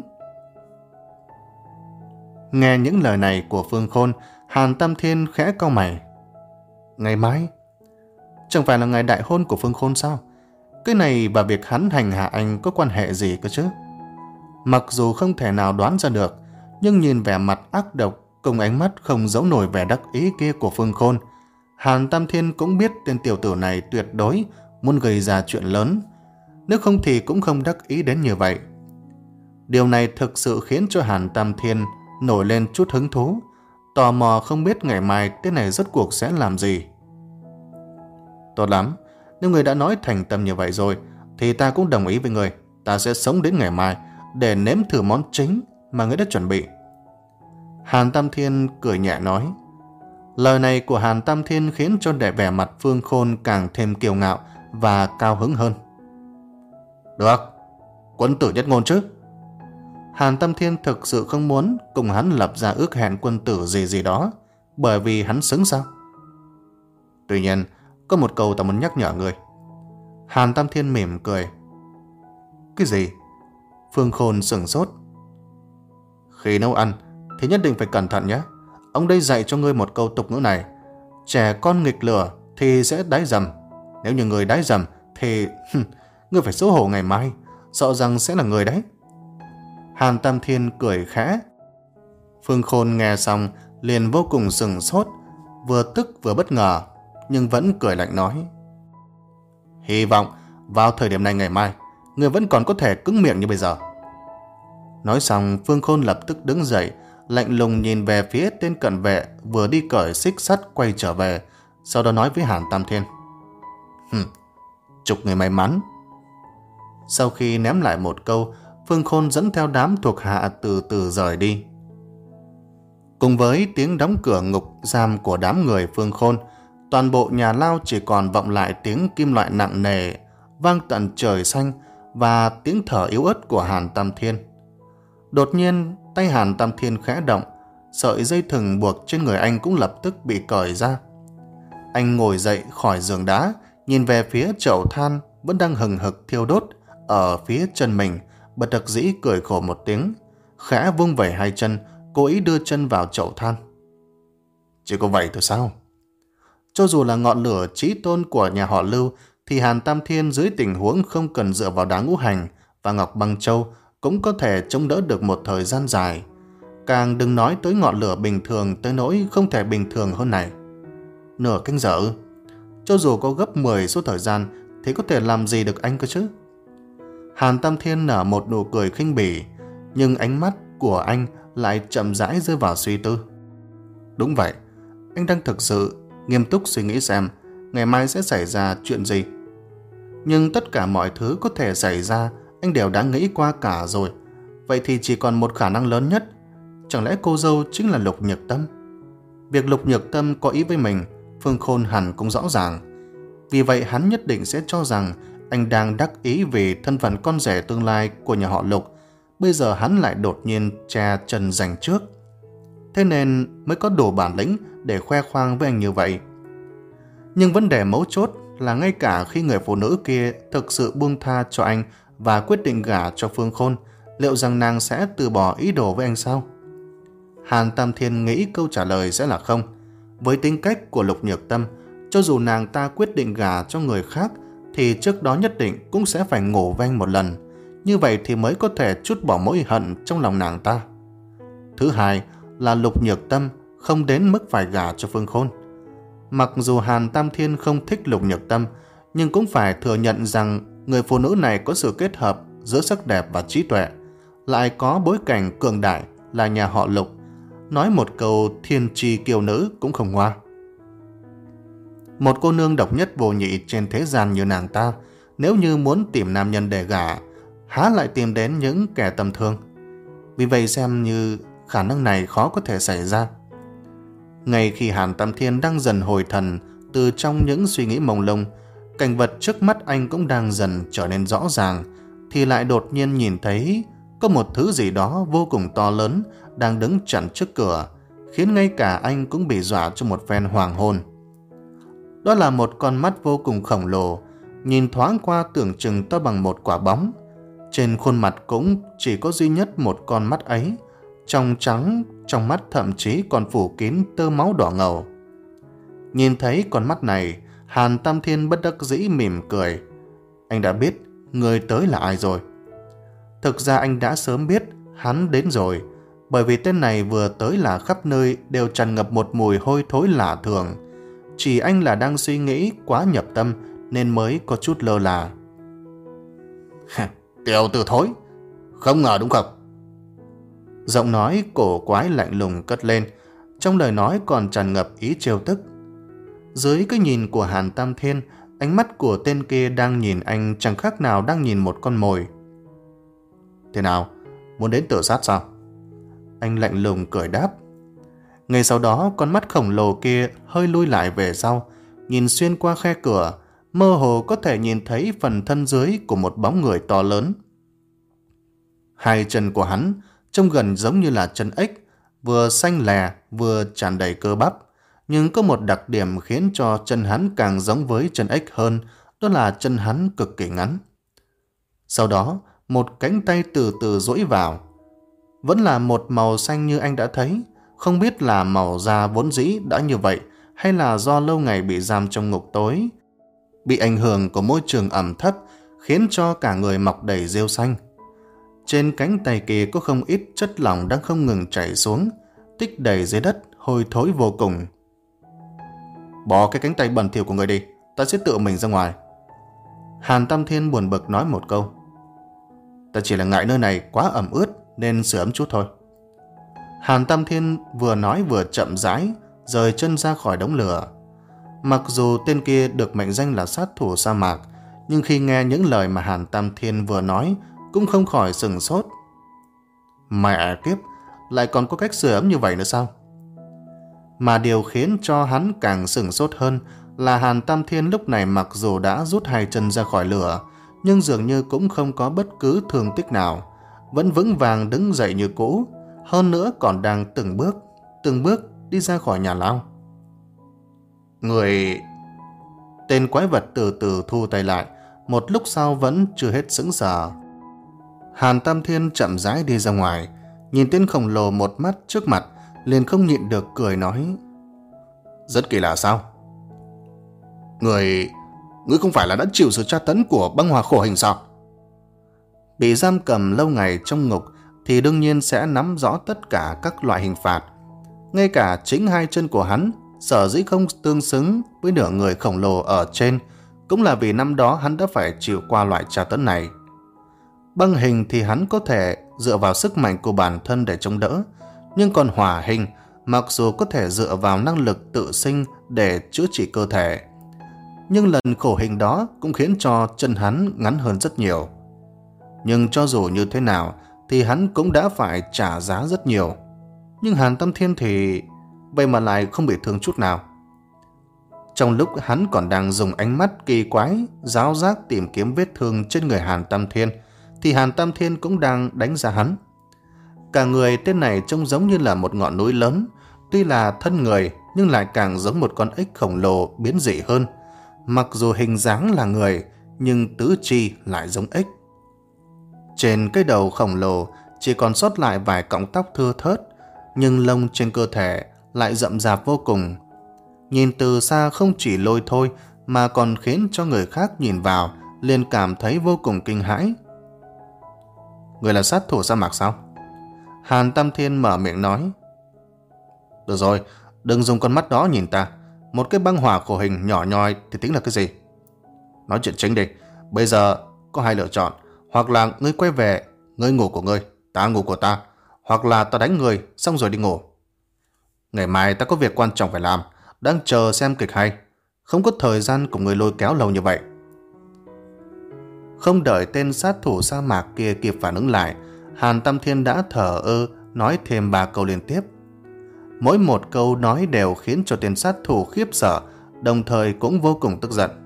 Nghe những lời này của Phương Khôn, Hàn Tam Thiên khẽ cau mày. Ngày mai? Chẳng phải là ngày đại hôn của Phương Khôn sao? Cái này và việc hắn hành hạ anh có quan hệ gì cơ chứ? Mặc dù không thể nào đoán ra được, nhưng nhìn vẻ mặt ác độc cùng ánh mắt không giấu nổi vẻ đắc ý kia của Phương Khôn, Hàn Tam Thiên cũng biết tên tiểu tử này tuyệt đối muốn gây ra chuyện lớn, nếu không thì cũng không đắc ý đến như vậy. Điều này thực sự khiến cho Hàn Tam Thiên nổi lên chút hứng thú, tò mò không biết ngày mai tên này rốt cuộc sẽ làm gì. Tốt lắm, nếu người đã nói thành tâm như vậy rồi, thì ta cũng đồng ý với người. Ta sẽ sống đến ngày mai để nếm thử món chính mà người đã chuẩn bị. Hàn Tam Thiên cười nhẹ nói. Lời này của Hàn Tam Thiên khiến cho đệ vẻ mặt Phương Khôn càng thêm kiêu ngạo và cao hứng hơn. Được, quân tử nhất ngôn chứ. Hàn Tam Thiên thực sự không muốn cùng hắn lập ra ước hẹn quân tử gì gì đó, bởi vì hắn xứng sao? Tuy nhiên, có một câu ta muốn nhắc nhở người. Hàn Tam Thiên mỉm cười. Cái gì? Phương Khôn sửng sốt. Khi nấu ăn thì nhất định phải cẩn thận nhé. Ông đây dạy cho ngươi một câu tục ngữ này. Trẻ con nghịch lửa thì sẽ đái dầm. Nếu như người đái dầm thì ngươi phải xấu hổ ngày mai, sợ rằng sẽ là người đấy. Hàn Tam Thiên cười khẽ. Phương Khôn nghe xong liền vô cùng sửng sốt, vừa tức vừa bất ngờ, nhưng vẫn cười lạnh nói. Hy vọng vào thời điểm này ngày mai người vẫn còn có thể cứng miệng như bây giờ. Nói xong, Phương Khôn lập tức đứng dậy, lạnh lùng nhìn về phía tên cận vệ vừa đi cởi xích sắt quay trở về, sau đó nói với Hàn Tam Thiên. Hừm, chúc người may mắn. Sau khi ném lại một câu, Phương Khôn dẫn theo đám thuộc hạ từ từ rời đi. Cùng với tiếng đóng cửa ngục giam của đám người Phương Khôn, toàn bộ nhà lao chỉ còn vọng lại tiếng kim loại nặng nề vang tận trời xanh và tiếng thở yếu ớt của Hàn Tam Thiên. Đột nhiên, tay Hàn Tam Thiên khẽ động, sợi dây thừng buộc trên người anh cũng lập tức bị cởi ra. Anh ngồi dậy khỏi giường đá, nhìn về phía chậu than vẫn đang hừng hực thiêu đốt ở phía chân mình, bất đắc dĩ cười khổ một tiếng, khẽ vung vẩy hai chân, cố ý đưa chân vào chậu than. Chỉ có vậy thôi sao? Cho dù là ngọn lửa chí tôn của nhà họ Lưu, thì Hàn Tam Thiên dưới tình huống không cần dựa vào đá ngũ hành và ngọc băng châu cũng có thể chống đỡ được một thời gian dài. Càng đừng nói tới ngọn lửa bình thường tới nỗi không thể bình thường hơn này. Nửa canh giờ, cho dù có gấp mười số thời gian thì có thể làm gì được anh cơ chứ? Hàn Tam Thiên nở một nụ cười khinh bỉ, nhưng ánh mắt của anh lại chậm rãi rơi vào suy tư. Đúng vậy, anh đang thực sự nghiêm túc suy nghĩ xem ngày mai sẽ xảy ra chuyện gì. Nhưng tất cả mọi thứ có thể xảy ra anh đều đã nghĩ qua cả rồi. Vậy thì chỉ còn một khả năng lớn nhất. Chẳng lẽ cô dâu chính là Lục Nhược Tâm? Việc Lục Nhược Tâm có ý với mình, Phương Khôn hẳn cũng rõ ràng. Vì vậy hắn nhất định sẽ cho rằng anh đang đắc ý vì thân phận con rể tương lai của nhà họ Lục. Bây giờ hắn lại đột nhiên che chân giành trước. Thế nên mới có đủ bản lĩnh để khoe khoang với anh như vậy. Nhưng vấn đề mấu chốt là ngay cả khi người phụ nữ kia thực sự buông tha cho anh và quyết định gả cho Phương Khôn, liệu rằng nàng sẽ từ bỏ ý đồ với anh sao? Hàn Tam Thiên nghĩ câu trả lời sẽ là không. Với tính cách của Lục Nhược Tâm, cho dù nàng ta quyết định gả cho người khác thì trước đó nhất định cũng sẽ phải ngủ với anh một lần. Như vậy thì mới có thể trút bỏ mối hận trong lòng nàng ta. Thứ hai là Lục Nhược Tâm không đến mức phải gả cho Phương Khôn. Mặc dù Hàn Tam Thiên không thích Lục Nhược Tâm, nhưng cũng phải thừa nhận rằng người phụ nữ này có sự kết hợp giữa sắc đẹp và trí tuệ, lại có bối cảnh cường đại là nhà họ Lục. Nói một câu thiên tri kiêu nữ cũng không hoa. Một cô nương độc nhất vô nhị trên thế gian như nàng ta, nếu như muốn tìm nam nhân để gả, há lại tìm đến những kẻ tầm thường. Vì vậy xem như khả năng này khó có thể xảy ra. Ngay khi Hàn Tam Thiên đang dần hồi thần từ trong những suy nghĩ mông lung, cảnh vật trước mắt anh cũng đang dần trở nên rõ ràng, thì lại đột nhiên nhìn thấy có một thứ gì đó vô cùng to lớn đang đứng chặn trước cửa, khiến ngay cả anh cũng bị dọa cho một phen hoàng hôn. Đó là một con mắt vô cùng khổng lồ, nhìn thoáng qua tưởng chừng to bằng một quả bóng. Trên khuôn mặt cũng chỉ có duy nhất một con mắt ấy, trong trắng, trong mắt thậm chí còn phủ kín tơ máu đỏ ngầu. Nhìn thấy con mắt này, Hàn Tam Thiên bất đắc dĩ mỉm cười. Anh đã biết người tới là ai rồi. Thực ra anh đã sớm biết hắn đến rồi, bởi vì tên này vừa tới là khắp nơi đều tràn ngập một mùi hôi thối lạ thường. Chỉ anh là đang suy nghĩ quá nhập tâm nên mới có chút lơ là. Tiểu tử thối, không ngờ đúng không? Giọng nói cổ quái lạnh lùng cất lên, trong lời nói còn tràn ngập ý trêu tức. Dưới cái nhìn của Hàn Tam Thiên, ánh mắt của tên kia đang nhìn anh chẳng khác nào đang nhìn một con mồi. Thế nào, muốn đến tự sát sao? Anh lạnh lùng cười đáp. Ngay sau đó, con mắt khổng lồ kia hơi lui lại về sau, nhìn xuyên qua khe cửa, mơ hồ có thể nhìn thấy phần thân dưới của một bóng người to lớn. Hai chân của hắn trông gần giống như là chân ếch, vừa xanh lè vừa tràn đầy cơ bắp, nhưng có một đặc điểm khiến cho chân hắn càng giống với chân ếch hơn, đó là chân hắn cực kỳ ngắn. Sau đó, một cánh tay từ từ duỗi vào. Vẫn là một màu xanh như anh đã thấy, không biết là màu da vốn dĩ đã như vậy hay là do lâu ngày bị giam trong ngục tối, bị ảnh hưởng của môi trường ẩm thấp khiến cho cả người mọc đầy rêu xanh. Trên cánh tay kia có không ít chất lỏng đang không ngừng chảy xuống, tích đầy dưới đất, hôi thối vô cùng. Bỏ cái cánh tay bẩn thỉu của người đi, ta sẽ tự mình ra ngoài. Hàn Tam Thiên buồn bực nói một câu. Ta chỉ là ngại nơi này quá ẩm ướt nên sửa ấm chút thôi. Hàn Tam Thiên vừa nói vừa chậm rãi rời chân ra khỏi đống lửa. Mặc dù tên kia được mệnh danh là sát thủ sa mạc, nhưng khi nghe những lời mà Hàn Tam Thiên vừa nói cũng không khỏi sửng sốt. Mẹ kiếp, lại còn có cách sưởi ấm như vậy nữa sao? Mà điều khiến cho hắn càng sửng sốt hơn là Hàn Tam Thiên lúc này mặc dù đã rút hai chân ra khỏi lửa, nhưng dường như cũng không có bất cứ thương tích nào, vẫn vững vàng đứng dậy như cũ, hơn nữa còn đang từng bước, từng bước đi ra khỏi nhà lao. Người... Tên quái vật từ từ thu tay lại, một lúc sau vẫn chưa hết sững sờ. Hàn Tam Thiên chậm rãi đi ra ngoài, nhìn tên khổng lồ một mắt trước mặt, liền không nhịn được cười nói. Rất kỳ lạ sao? Người... Người không phải là đã chịu sự tra tấn của băng hòa khổ hình sao? Bị giam cầm lâu ngày trong ngục thì đương nhiên sẽ nắm rõ tất cả các loại hình phạt. Ngay cả chính hai chân của hắn sở dĩ không tương xứng với nửa người khổng lồ ở trên cũng là vì năm đó hắn đã phải chịu qua loại tra tấn này. Băng hình thì hắn có thể dựa vào sức mạnh của bản thân để chống đỡ, nhưng còn Hỏa Hình mặc dù có thể dựa vào năng lực tự sinh để chữa trị cơ thể, nhưng lần khổ hình đó cũng khiến cho chân hắn ngắn hơn rất nhiều. Nhưng cho dù như thế nào thì hắn cũng đã phải trả giá rất nhiều. Nhưng Hàn Tam Thiên thì vậy mà lại không bị thương chút nào. Trong lúc hắn còn đang dùng ánh mắt kỳ quái, giáo giác tìm kiếm vết thương trên người Hàn Tam Thiên, thì Hàn Tam Thiên cũng đang đánh giá hắn. Cả người tên này trông giống như là một ngọn núi lớn, tuy là thân người nhưng lại càng giống một con ếch khổng lồ biến dị hơn. Mặc dù hình dáng là người, nhưng tứ chi lại giống ếch. Trên cái đầu khổng lồ chỉ còn sót lại vài cọng tóc thưa thớt, nhưng lông trên cơ thể lại rậm rạp vô cùng. Nhìn từ xa không chỉ lôi thôi mà còn khiến cho người khác nhìn vào liền cảm thấy vô cùng kinh hãi. Người là sát thủ sa mạc sao? Hàn Tam Thiên mở miệng nói. Được rồi, đừng dùng con mắt đó nhìn ta. Một cái băng hỏa khổ hình nhỏ nhoi thì tính là cái gì? Nói chuyện chính đi. Bây giờ có hai lựa chọn. Hoặc là ngươi quay về, ngươi ngủ của ngươi, ta ngủ của ta. Hoặc là ta đánh ngươi xong rồi đi ngủ. Ngày mai ta có việc quan trọng phải làm, đang chờ xem kịch hay. Không có thời gian cùng ngươi lôi kéo lâu như vậy. Không đợi tên sát thủ sa mạc kia kịp phản ứng lại, Hàn Tam Thiên đã thở ơ nói thêm ba câu liên tiếp. Mỗi một câu nói đều khiến cho tên sát thủ khiếp sợ, đồng thời cũng vô cùng tức giận.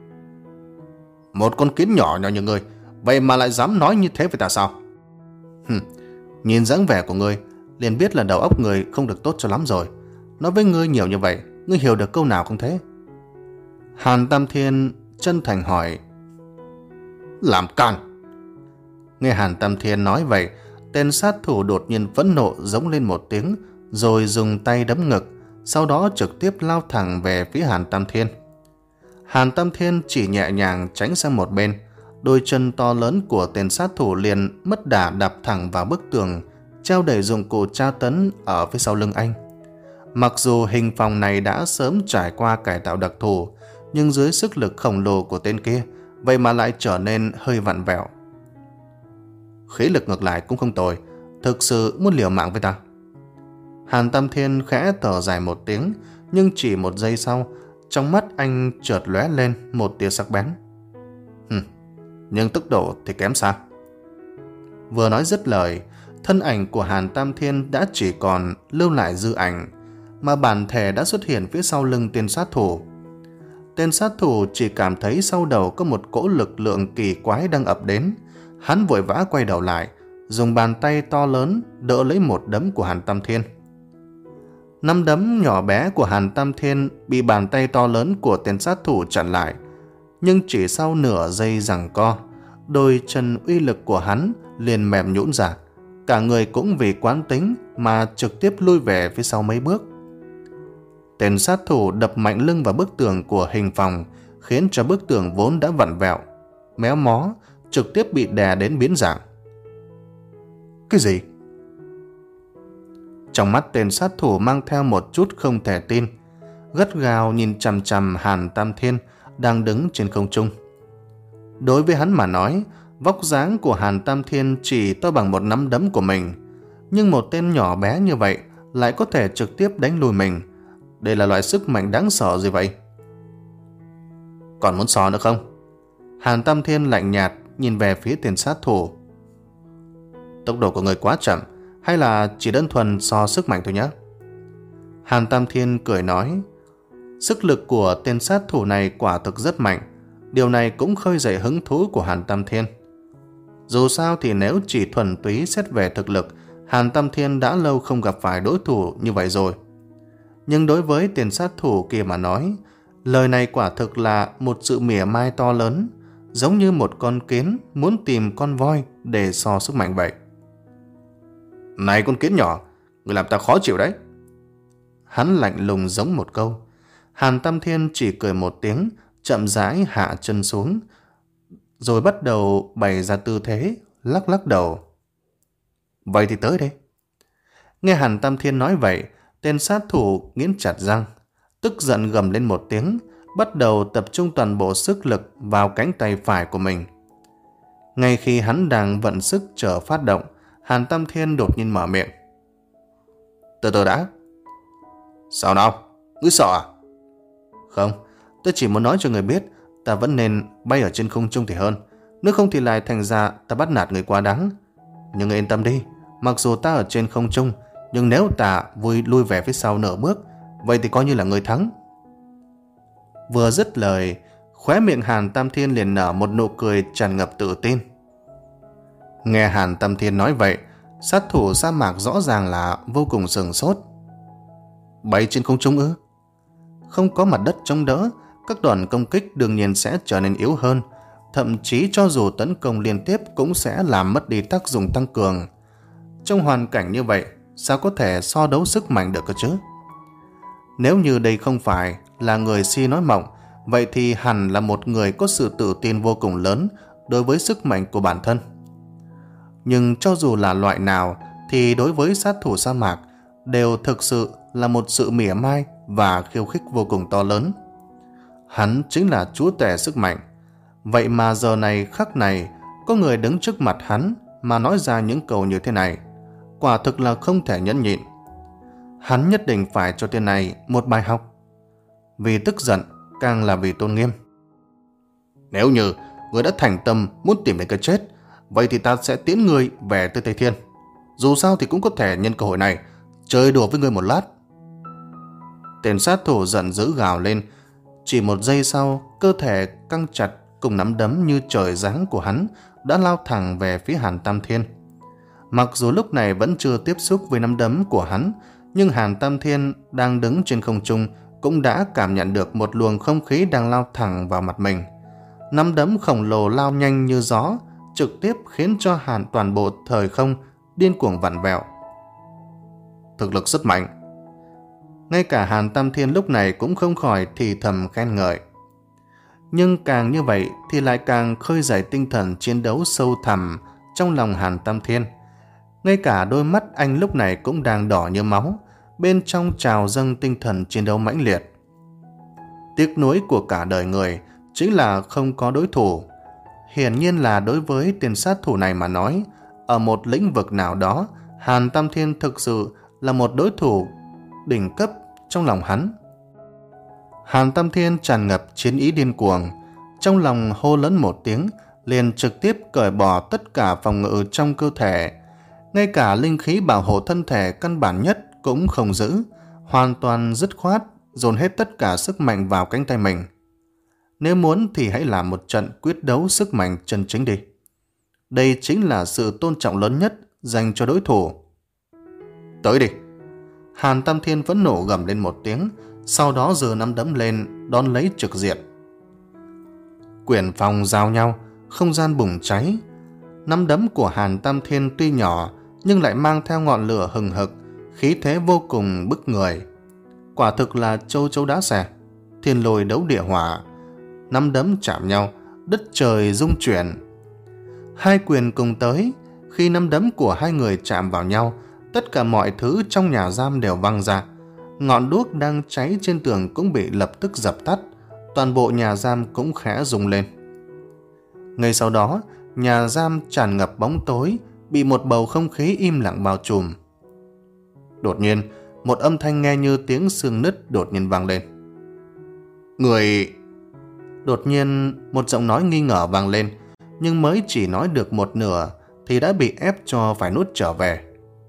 Một con kiến nhỏ nhỏ như ngươi, vậy mà lại dám nói như thế với ta sao? Hừm, nhìn dáng vẻ của ngươi, liền biết là đầu óc ngươi không được tốt cho lắm rồi. Nói với ngươi nhiều như vậy, ngươi hiểu được câu nào không thế? Hàn Tam Thiên chân thành hỏi. Làm càn! Nghe Hàn Tam Thiên nói vậy, tên sát thủ đột nhiên phẫn nộ giống lên một tiếng, rồi dùng tay đấm ngực, sau đó trực tiếp lao thẳng về phía Hàn Tam Thiên. Hàn Tam Thiên chỉ nhẹ nhàng tránh sang một bên, đôi chân to lớn của tên sát thủ liền mất đà đạp thẳng vào bức tường, treo đầy dụng cụ tra tấn ở phía sau lưng anh. Mặc dù hình phòng này đã sớm trải qua cải tạo đặc thù, nhưng dưới sức lực khổng lồ của tên kia, vậy mà lại trở nên hơi vặn vẹo. Khí lực ngược lại cũng không tồi, thực sự muốn liều mạng với ta. Hàn Tam Thiên khẽ thở dài một tiếng, nhưng chỉ một giây sau, trong mắt anh chợt lóe lên một tia sắc bén. Hừm, nhưng tốc độ thì kém xa. Vừa nói dứt lời, thân ảnh của Hàn Tam Thiên đã chỉ còn lưu lại dư ảnh, mà bản thể đã xuất hiện phía sau lưng tên sát thủ. Tên sát thủ chỉ cảm thấy sau đầu có một cỗ lực lượng kỳ quái đang ập đến. Hắn vội vã quay đầu lại, dùng bàn tay to lớn đỡ lấy một đấm của Hàn Tam Thiên. Năm đấm nhỏ bé của Hàn Tam Thiên bị bàn tay to lớn của tên sát thủ chặn lại, nhưng chỉ sau nửa giây giằng co, đôi chân uy lực của hắn liền mềm nhũn ra, cả người cũng vì quán tính mà trực tiếp lui về phía sau mấy bước. Tên sát thủ đập mạnh lưng vào bức tường của hình phòng, khiến cho bức tường vốn đã vặn vẹo, méo mó, trực tiếp bị đè đến biến dạng. Cái gì? Trong mắt tên sát thủ mang theo một chút không thể tin, gắt gao nhìn chằm chằm Hàn Tam Thiên đang đứng trên không trung. Đối với hắn mà nói, vóc dáng của Hàn Tam Thiên chỉ to bằng một nắm đấm của mình, nhưng một tên nhỏ bé như vậy lại có thể trực tiếp đánh lùi mình. Đây là loại sức mạnh đáng sợ gì vậy? Còn muốn so nữa không? Hàn Tam Thiên lạnh nhạt nhìn về phía tên sát thủ. Tốc độ của người quá chậm, hay là chỉ đơn thuần so sức mạnh thôi nhé? Hàn Tam Thiên cười nói. Sức lực của tên sát thủ này quả thực rất mạnh. Điều này cũng khơi dậy hứng thú của Hàn Tam Thiên. Dù sao thì nếu chỉ thuần túy xét về thực lực, Hàn Tam Thiên đã lâu không gặp phải đối thủ như vậy rồi. Nhưng đối với tên sát thủ kia mà nói, lời này quả thực là một sự mỉa mai to lớn, giống như một con kiến muốn tìm con voi để so sức mạnh vậy. Này con kiến nhỏ, người làm ta khó chịu đấy. Hắn lạnh lùng giống một câu. Hàn Tam Thiên chỉ cười một tiếng, chậm rãi hạ chân xuống, rồi bắt đầu bày ra tư thế, lắc lắc đầu. Vậy thì tới đây. Nghe Hàn Tam Thiên nói vậy, tên sát thủ nghiến chặt răng, tức giận gầm lên một tiếng, bắt đầu tập trung toàn bộ sức lực vào cánh tay phải của mình. Ngay khi hắn đang vận sức chờ phát động, Hàn Tam Thiên đột nhiên mở miệng. Từ từ đã. Sao nào? Ngươi sợ à? Không, tôi chỉ muốn nói cho người biết ta vẫn nên bay ở trên không trung thì hơn. Nếu không thì lại thành ra ta bắt nạt người quá đáng. Nhưng người yên tâm đi, mặc dù ta ở trên không trung, nhưng nếu ta vui lui về phía sau nửa bước, vậy thì coi như là người thắng. Vừa dứt lời, khóe miệng Hàn Tam Thiên liền nở một nụ cười tràn ngập tự tin. Nghe Hàn Tam Thiên nói vậy, sát thủ sa mạc rõ ràng là vô cùng sửng sốt. Bay trên không trung ư? Không có mặt đất chống đỡ, các đòn công kích đương nhiên sẽ trở nên yếu hơn. Thậm chí cho dù tấn công liên tiếp cũng sẽ làm mất đi tác dụng tăng cường. Trong hoàn cảnh như vậy, sao có thể so đấu sức mạnh được cơ chứ? Nếu như đây không phải là người si nói mộng, vậy thì hẳn là một người có sự tự tin vô cùng lớn đối với sức mạnh của bản thân. Nhưng cho dù là loại nào thì đối với sát thủ sa mạc đều thực sự là một sự mỉa mai và khiêu khích vô cùng to lớn. Hắn chính là chúa tể sức mạnh. Vậy mà giờ này khắc này có người đứng trước mặt hắn mà nói ra những câu như thế này, quả thực là không thể nhẫn nhịn. Hắn nhất định phải cho tên này một bài học. Vì tức giận càng là vì tôn nghiêm. Nếu như người đã thành tâm muốn tìm đến cái chết, vậy thì ta sẽ tiễn người về tới Tây Thiên. Dù sao thì cũng có thể nhân cơ hội này chơi đùa với người một lát. Tên sát thủ giận dữ gào lên. Chỉ một giây sau, cơ thể căng chặt cùng nắm đấm như trời giáng của hắn đã lao thẳng về phía Hàn Tam Thiên. Mặc dù lúc này vẫn chưa tiếp xúc với nắm đấm của hắn, nhưng Hàn Tam Thiên đang đứng trên không trung cũng đã cảm nhận được một luồng không khí đang lao thẳng vào mặt mình. Nắm đấm khổng lồ lao nhanh như gió, trực tiếp khiến cho Hàn toàn bộ thời không điên cuồng vặn vẹo. Thực lực rất mạnh. Ngay cả Hàn Tam Thiên lúc này cũng không khỏi thì thầm khen ngợi. Nhưng càng như vậy thì lại càng khơi dậy tinh thần chiến đấu sâu thẳm trong lòng Hàn Tam Thiên. Ngay cả đôi mắt anh lúc này cũng đang đỏ như máu, bên trong trào dâng tinh thần chiến đấu mãnh liệt. Tiếc nuối của cả đời người chính là không có đối thủ. Hiển nhiên là đối với tên sát thủ này mà nói, ở một lĩnh vực nào đó, Hàn Tam Thiên thực sự là một đối thủ đỉnh cấp trong lòng hắn. Hàn Tam Thiên tràn ngập chiến ý điên cuồng, trong lòng hô lớn một tiếng, liền trực tiếp cởi bỏ tất cả phòng ngự trong cơ thể. Ngay cả linh khí bảo hộ thân thể căn bản nhất cũng không giữ, hoàn toàn dứt khoát, dồn hết tất cả sức mạnh vào cánh tay mình. Nếu muốn thì hãy làm một trận quyết đấu sức mạnh chân chính đi. Đây chính là sự tôn trọng lớn nhất dành cho đối thủ. Tới đi! Hàn Tam Thiên vẫn nổ gầm lên một tiếng, sau đó giơ nắm đấm lên đón lấy trực diện. Quyền phong giao nhau, không gian bùng cháy. Nắm đấm của Hàn Tam Thiên tuy nhỏ nhưng lại mang theo ngọn lửa hừng hực, khí thế vô cùng bức người. Quả thực là châu chấu đá xẻ, thiên lôi đấu địa hỏa. Nắm đấm chạm nhau, đất trời rung chuyển. Hai quyền cùng tới, khi nắm đấm của hai người chạm vào nhau, tất cả mọi thứ trong nhà giam đều văng ra. Ngọn đuốc đang cháy trên tường cũng bị lập tức dập tắt, toàn bộ nhà giam cũng khẽ rung lên. Ngay sau đó, nhà giam tràn ngập bóng tối, bị một bầu không khí im lặng bao trùm. Đột nhiên, một âm thanh nghe như tiếng xương nứt đột nhiên vang lên. Người... Đột nhiên, một giọng nói nghi ngờ vang lên, nhưng mới chỉ nói được một nửa thì đã bị ép cho phải nuốt trở về.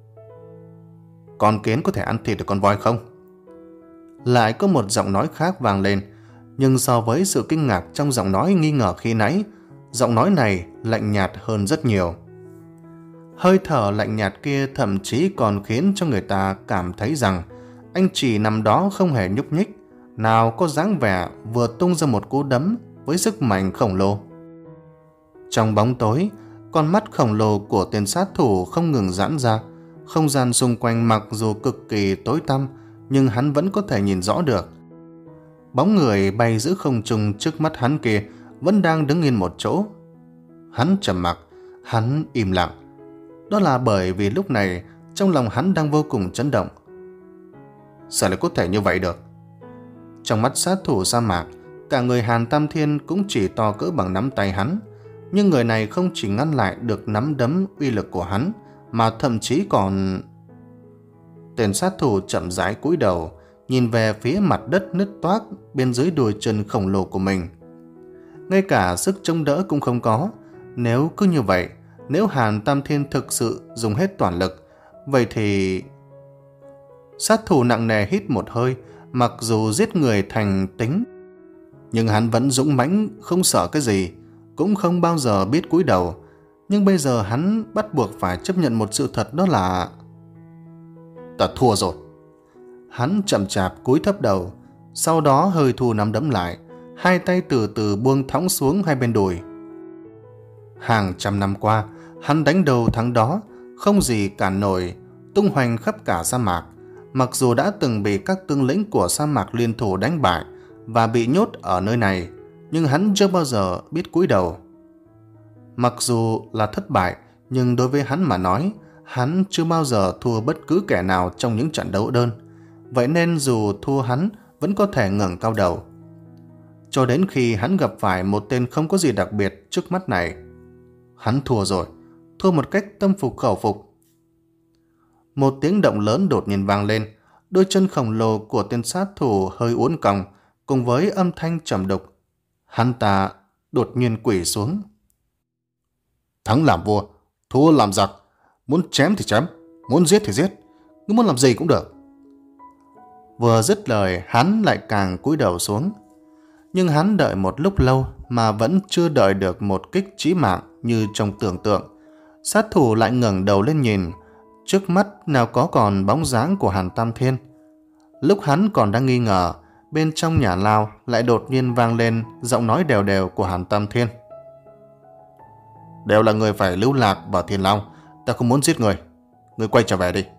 Con kiến có thể ăn thịt được con voi không? Lại có một giọng nói khác vang lên, nhưng so với sự kinh ngạc trong giọng nói nghi ngờ khi nãy, giọng nói này lạnh nhạt hơn rất nhiều. Hơi thở lạnh nhạt kia thậm chí còn khiến cho người ta cảm thấy rằng anh chỉ nằm đó không hề nhúc nhích, nào có dáng vẻ vừa tung ra một cú đấm với sức mạnh khổng lồ. Trong bóng tối, con mắt khổng lồ của tên sát thủ không ngừng giãn ra. Không gian xung quanh mặc dù cực kỳ tối tăm, nhưng hắn vẫn có thể nhìn rõ được. Bóng người bay giữa không trung trước mắt hắn kia vẫn đang đứng yên một chỗ. Hắn trầm mặc, hắn im lặng. Đó là bởi vì lúc này trong lòng hắn đang vô cùng chấn động. Sao lại có thể như vậy được? Trong mắt sát thủ sa mạc, cả người Hàn Tam Thiên cũng chỉ to cỡ bằng nắm tay hắn. Nhưng người này không chỉ ngăn lại được nắm đấm uy lực của hắn, mà thậm chí còn... Tên sát thủ chậm rãi cúi đầu, nhìn về phía mặt đất nứt toác bên dưới đùi chân khổng lồ của mình. Ngay cả sức chống đỡ cũng không có. Nếu cứ như vậy, nếu Hàn Tam Thiên thực sự dùng hết toàn lực, vậy thì... Sát thủ nặng nề hít một hơi, mặc dù giết người thành tính, nhưng hắn vẫn dũng mãnh, không sợ cái gì, cũng không bao giờ biết cúi đầu. Nhưng bây giờ hắn bắt buộc phải chấp nhận một sự thật, đó là... Ta thua rồi. Hắn chậm chạp cúi thấp đầu, sau đó hơi thu nắm đấm lại, hai tay từ từ buông thõng xuống hai bên đùi. Hàng trăm năm qua, hắn đánh đầu thắng đó, không gì cản nổi, tung hoành khắp cả sa mạc. Mặc dù đã từng bị các tướng lĩnh của sa mạc liên thủ đánh bại và bị nhốt ở nơi này, nhưng hắn chưa bao giờ biết cúi đầu. Mặc dù là thất bại, nhưng đối với hắn mà nói, hắn chưa bao giờ thua bất cứ kẻ nào trong những trận đấu đơn. Vậy nên dù thua, hắn vẫn có thể ngẩng cao đầu. Cho đến khi hắn gặp phải một tên không có gì đặc biệt trước mắt này. Hắn thua rồi, thua một cách tâm phục khẩu phục. Một tiếng động lớn đột nhiên vang lên, đôi chân khổng lồ của tên sát thủ hơi uốn cong, cùng với âm thanh trầm đục. Hắn ta đột nhiên quỳ xuống. Thắng làm vua, thua làm giặc, muốn chém thì chém, muốn giết thì giết, ngươi muốn làm gì cũng được. Vừa dứt lời, hắn lại càng cúi đầu xuống. Nhưng hắn đợi một lúc lâu mà vẫn chưa đợi được một kích chí mạng như trong tưởng tượng. Sát thủ lại ngẩng đầu lên nhìn, trước mắt nào có còn bóng dáng của Hàn Tam Thiên. Lúc hắn còn đang nghi ngờ, bên trong nhà lao lại đột nhiên vang lên giọng nói đều đều của Hàn Tam Thiên. Đều là người phải lưu lạc vào thiên lao, ta không muốn giết người, người quay trở về đi.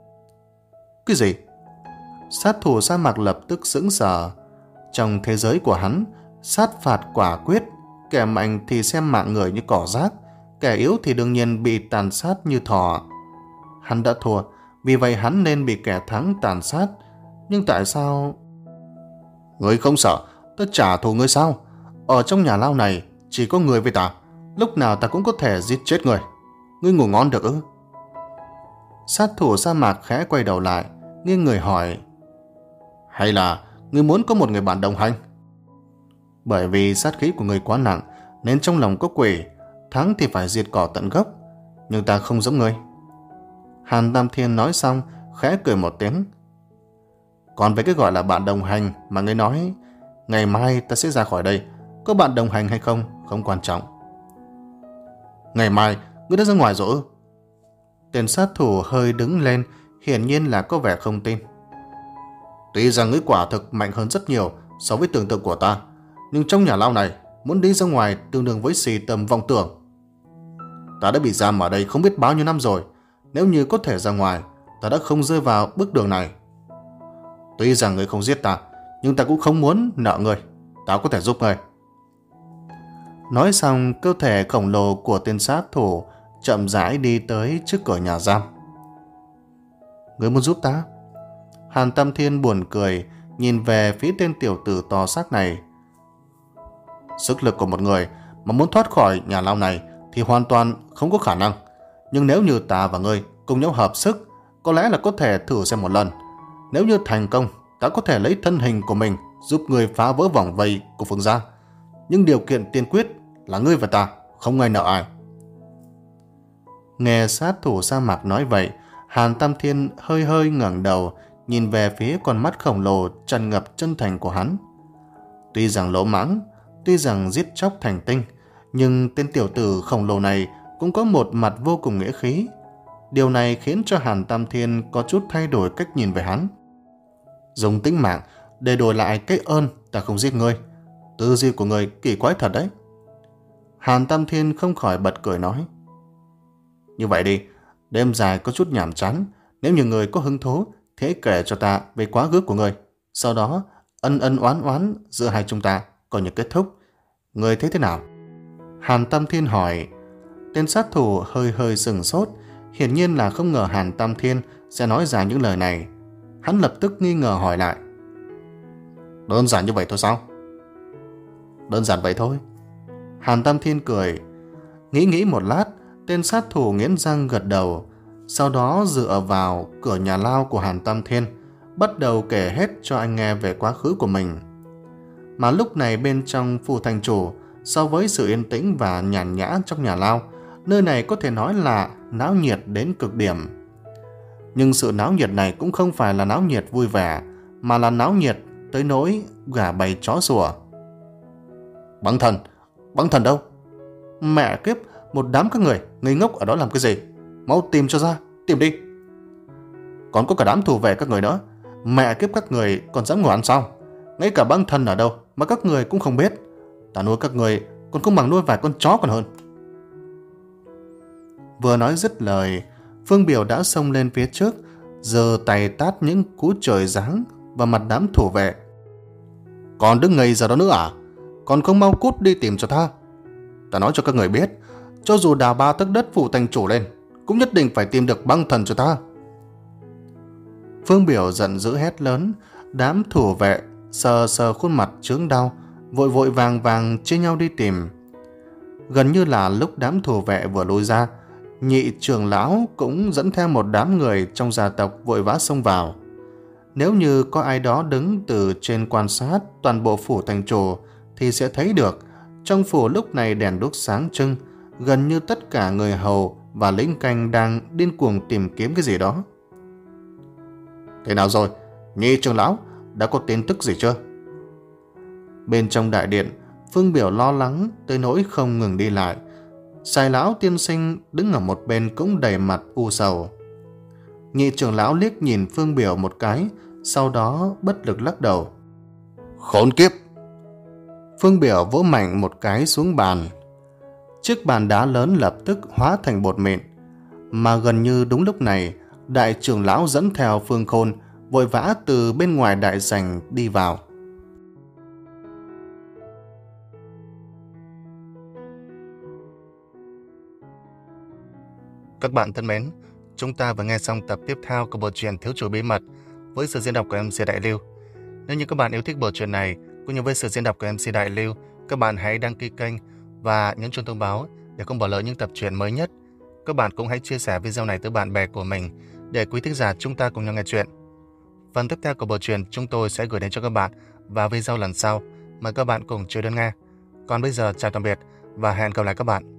Cái gì? Sát thủ sa mạc lập tức sững sờ. Trong thế giới của hắn, sát phạt quả quyết, kẻ mạnh thì xem mạng người như cỏ rác, kẻ yếu thì đương nhiên bị tàn sát như thỏ. Hắn đã thua, vì vậy hắn nên bị kẻ thắng tàn sát. Nhưng tại sao... Ngươi không sợ ta trả thù ngươi sao? Ở trong nhà lao này chỉ có người với ta, lúc nào ta cũng có thể giết chết người. Ngươi ngủ ngon được ư? Sát thủ sa mạc khẽ quay đầu lại, nghiêng người hỏi. Hay là ngươi muốn có một người bạn đồng hành? Bởi vì sát khí của ngươi quá nặng, nên trong lòng có quỷ, thắng thì phải diệt cỏ tận gốc. Nhưng ta không giống ngươi. Hàn Tam Thiên nói xong, khẽ cười một tiếng. Còn với cái gọi là bạn đồng hành mà ngươi nói, ngày mai ta sẽ ra khỏi đây, có bạn đồng hành hay không, không quan trọng. Ngày mai, ngươi đã ra ngoài rồi ư? Tên sát thủ hơi đứng lên, hiển nhiên là có vẻ không tin. Tuy rằng ngươi quả thực mạnh hơn rất nhiều so với tưởng tượng của ta, nhưng trong nhà lao này, muốn đi ra ngoài tương đương với xì tầm vọng tưởng. Ta đã bị giam ở đây không biết bao nhiêu năm rồi, nếu như có thể ra ngoài, ta đã không rơi vào bước đường này. Tuy rằng ngươi không giết ta, nhưng ta cũng không muốn nợ ngươi, ta có thể giúp ngươi. Nói xong, cơ thể khổng lồ của tên sát thủ chậm rãi đi tới trước cửa nhà giam. Ngươi muốn giúp ta? Hàn Tam Thiên buồn cười, nhìn về phía tên tiểu tử to xác này. Sức lực của một người mà muốn thoát khỏi nhà lao này thì hoàn toàn không có khả năng. Nhưng nếu như ta và ngươi cùng nhau hợp sức, có lẽ là có thể thử xem một lần. Nếu như thành công, ta có thể lấy thân hình của mình giúp ngươi phá vỡ vòng vây của Phương gia. Nhưng điều kiện tiên quyết là ngươi và ta không ai nợ ai. Nghe sát thủ sa mạc nói vậy, Hàn Tam Thiên hơi hơi ngẩng đầu, nhìn về phía con mắt khổng lồ tràn ngập chân thành của hắn. Tuy rằng lỗ mãng, tuy rằng giết chóc thành tinh, nhưng tên tiểu tử khổng lồ này cũng có một mặt vô cùng nghĩa khí. Điều này khiến cho Hàn Tam Thiên có chút thay đổi cách nhìn về hắn. Dùng tính mạng để đổi lại cái ơn ta không giết ngươi. Tư duy của ngươi kỳ quái thật đấy. Hàn Tam Thiên không khỏi bật cười nói. Như vậy đi, đêm dài có chút nhàm chán, nếu như người có hứng thú thì hãy kể cho ta về quá khứ của người. Sau đó ân ân oán oán giữa hai chúng ta có những kết thúc. Người thấy thế nào? Hàn Tam Thiên hỏi. Tên sát thủ hơi hơi sừng sốt, hiển nhiên là không ngờ Hàn Tam Thiên sẽ nói ra những lời này. Hắn lập tức nghi ngờ hỏi lại. Đơn giản như vậy thôi sao? Đơn giản vậy thôi. Hàn Tam Thiên cười. Nghĩ nghĩ một lát, tên sát thủ nghiến răng gật đầu. Sau đó dựa vào cửa nhà lao của Hàn Tam Thiên, bắt đầu kể hết cho anh nghe về quá khứ của mình. Mà lúc này bên trong phủ thành chủ, so với sự yên tĩnh và nhàn nhã trong nhà lao, nơi này có thể nói là náo nhiệt đến cực điểm. Nhưng sự náo nhiệt này cũng không phải là náo nhiệt vui vẻ, mà là náo nhiệt tới nỗi gà bay chó sủa. Băng thần, băng thần đâu? Mẹ kiếp, một đám các người ngây ngốc ở đó làm cái gì? Mau tìm cho ra, tìm đi. Còn có cả đám thủ vệ các người nữa. Mẹ kiếp, các người còn dám ngồi ăn sao? Ngay cả băng thần ở đâu mà các người cũng không biết. Ta nuôi các người còn không bằng nuôi vài con chó còn hơn. Vừa nói dứt lời, Phương Biểu đã xông lên phía trước, giơ tay tát những cú trời giáng vào mặt đám thủ vệ. Còn đứng ngây ra đó nữa à? Còn không mau cút đi tìm cho ta. Ta nói cho các người biết, cho dù đào ba tấc đất phủ thành chủ lên, cũng nhất định phải tìm được băng thần cho ta. Phương Biểu giận dữ hét lớn. Đám thủ vệ sờ sờ khuôn mặt chướng đau, vội vội vàng vàng chia nhau đi tìm. Gần như là lúc đám thủ vệ vừa lùi ra, nhị trưởng lão cũng dẫn theo một đám người trong gia tộc vội vã xông vào. Nếu như có ai đó đứng từ trên quan sát toàn bộ phủ thành chủ thì sẽ thấy được trong phủ lúc này đèn đuốc sáng trưng, gần như tất cả người hầu và lính canh đang điên cuồng tìm kiếm cái gì đó. Thế nào rồi? Nhị trưởng lão đã có tin tức gì chưa? Bên trong đại điện, Phương Biểu lo lắng tới nỗi không ngừng đi lại. Sài lão tiên sinh đứng ở một bên cũng đầy mặt u sầu. Nhị trưởng lão liếc nhìn Phương Biểu một cái, sau đó bất lực lắc đầu. Khốn kiếp! Phương Biểu vỗ mạnh một cái xuống bàn. Chiếc bàn đá lớn lập tức hóa thành bột mịn. Mà gần như đúng lúc này, đại trưởng lão dẫn theo Phương Khôn vội vã từ bên ngoài đại sảnh đi vào. Các bạn thân mến, chúng ta vừa nghe xong tập tiếp theo của bộ truyện Thiếu Chủ Bí Mật với sự diễn đọc của em xê Đại Lưu. Nếu như các bạn yêu thích bộ truyện này cũng như với sự diễn đọc của em xê Đại Lưu, các bạn hãy đăng ký kênh và nhấn chuông thông báo để không bỏ lỡ những tập truyện mới nhất. Các bạn cũng hãy chia sẻ video này tới bạn bè của mình để quý thính giả chúng ta cùng nhau nghe chuyện. Phần tiếp theo của bộ truyện chúng tôi sẽ gửi đến cho các bạn vào video lần sau. Mời các bạn cùng chờ đón nghe. Còn bây giờ chào tạm biệt và hẹn gặp lại các bạn.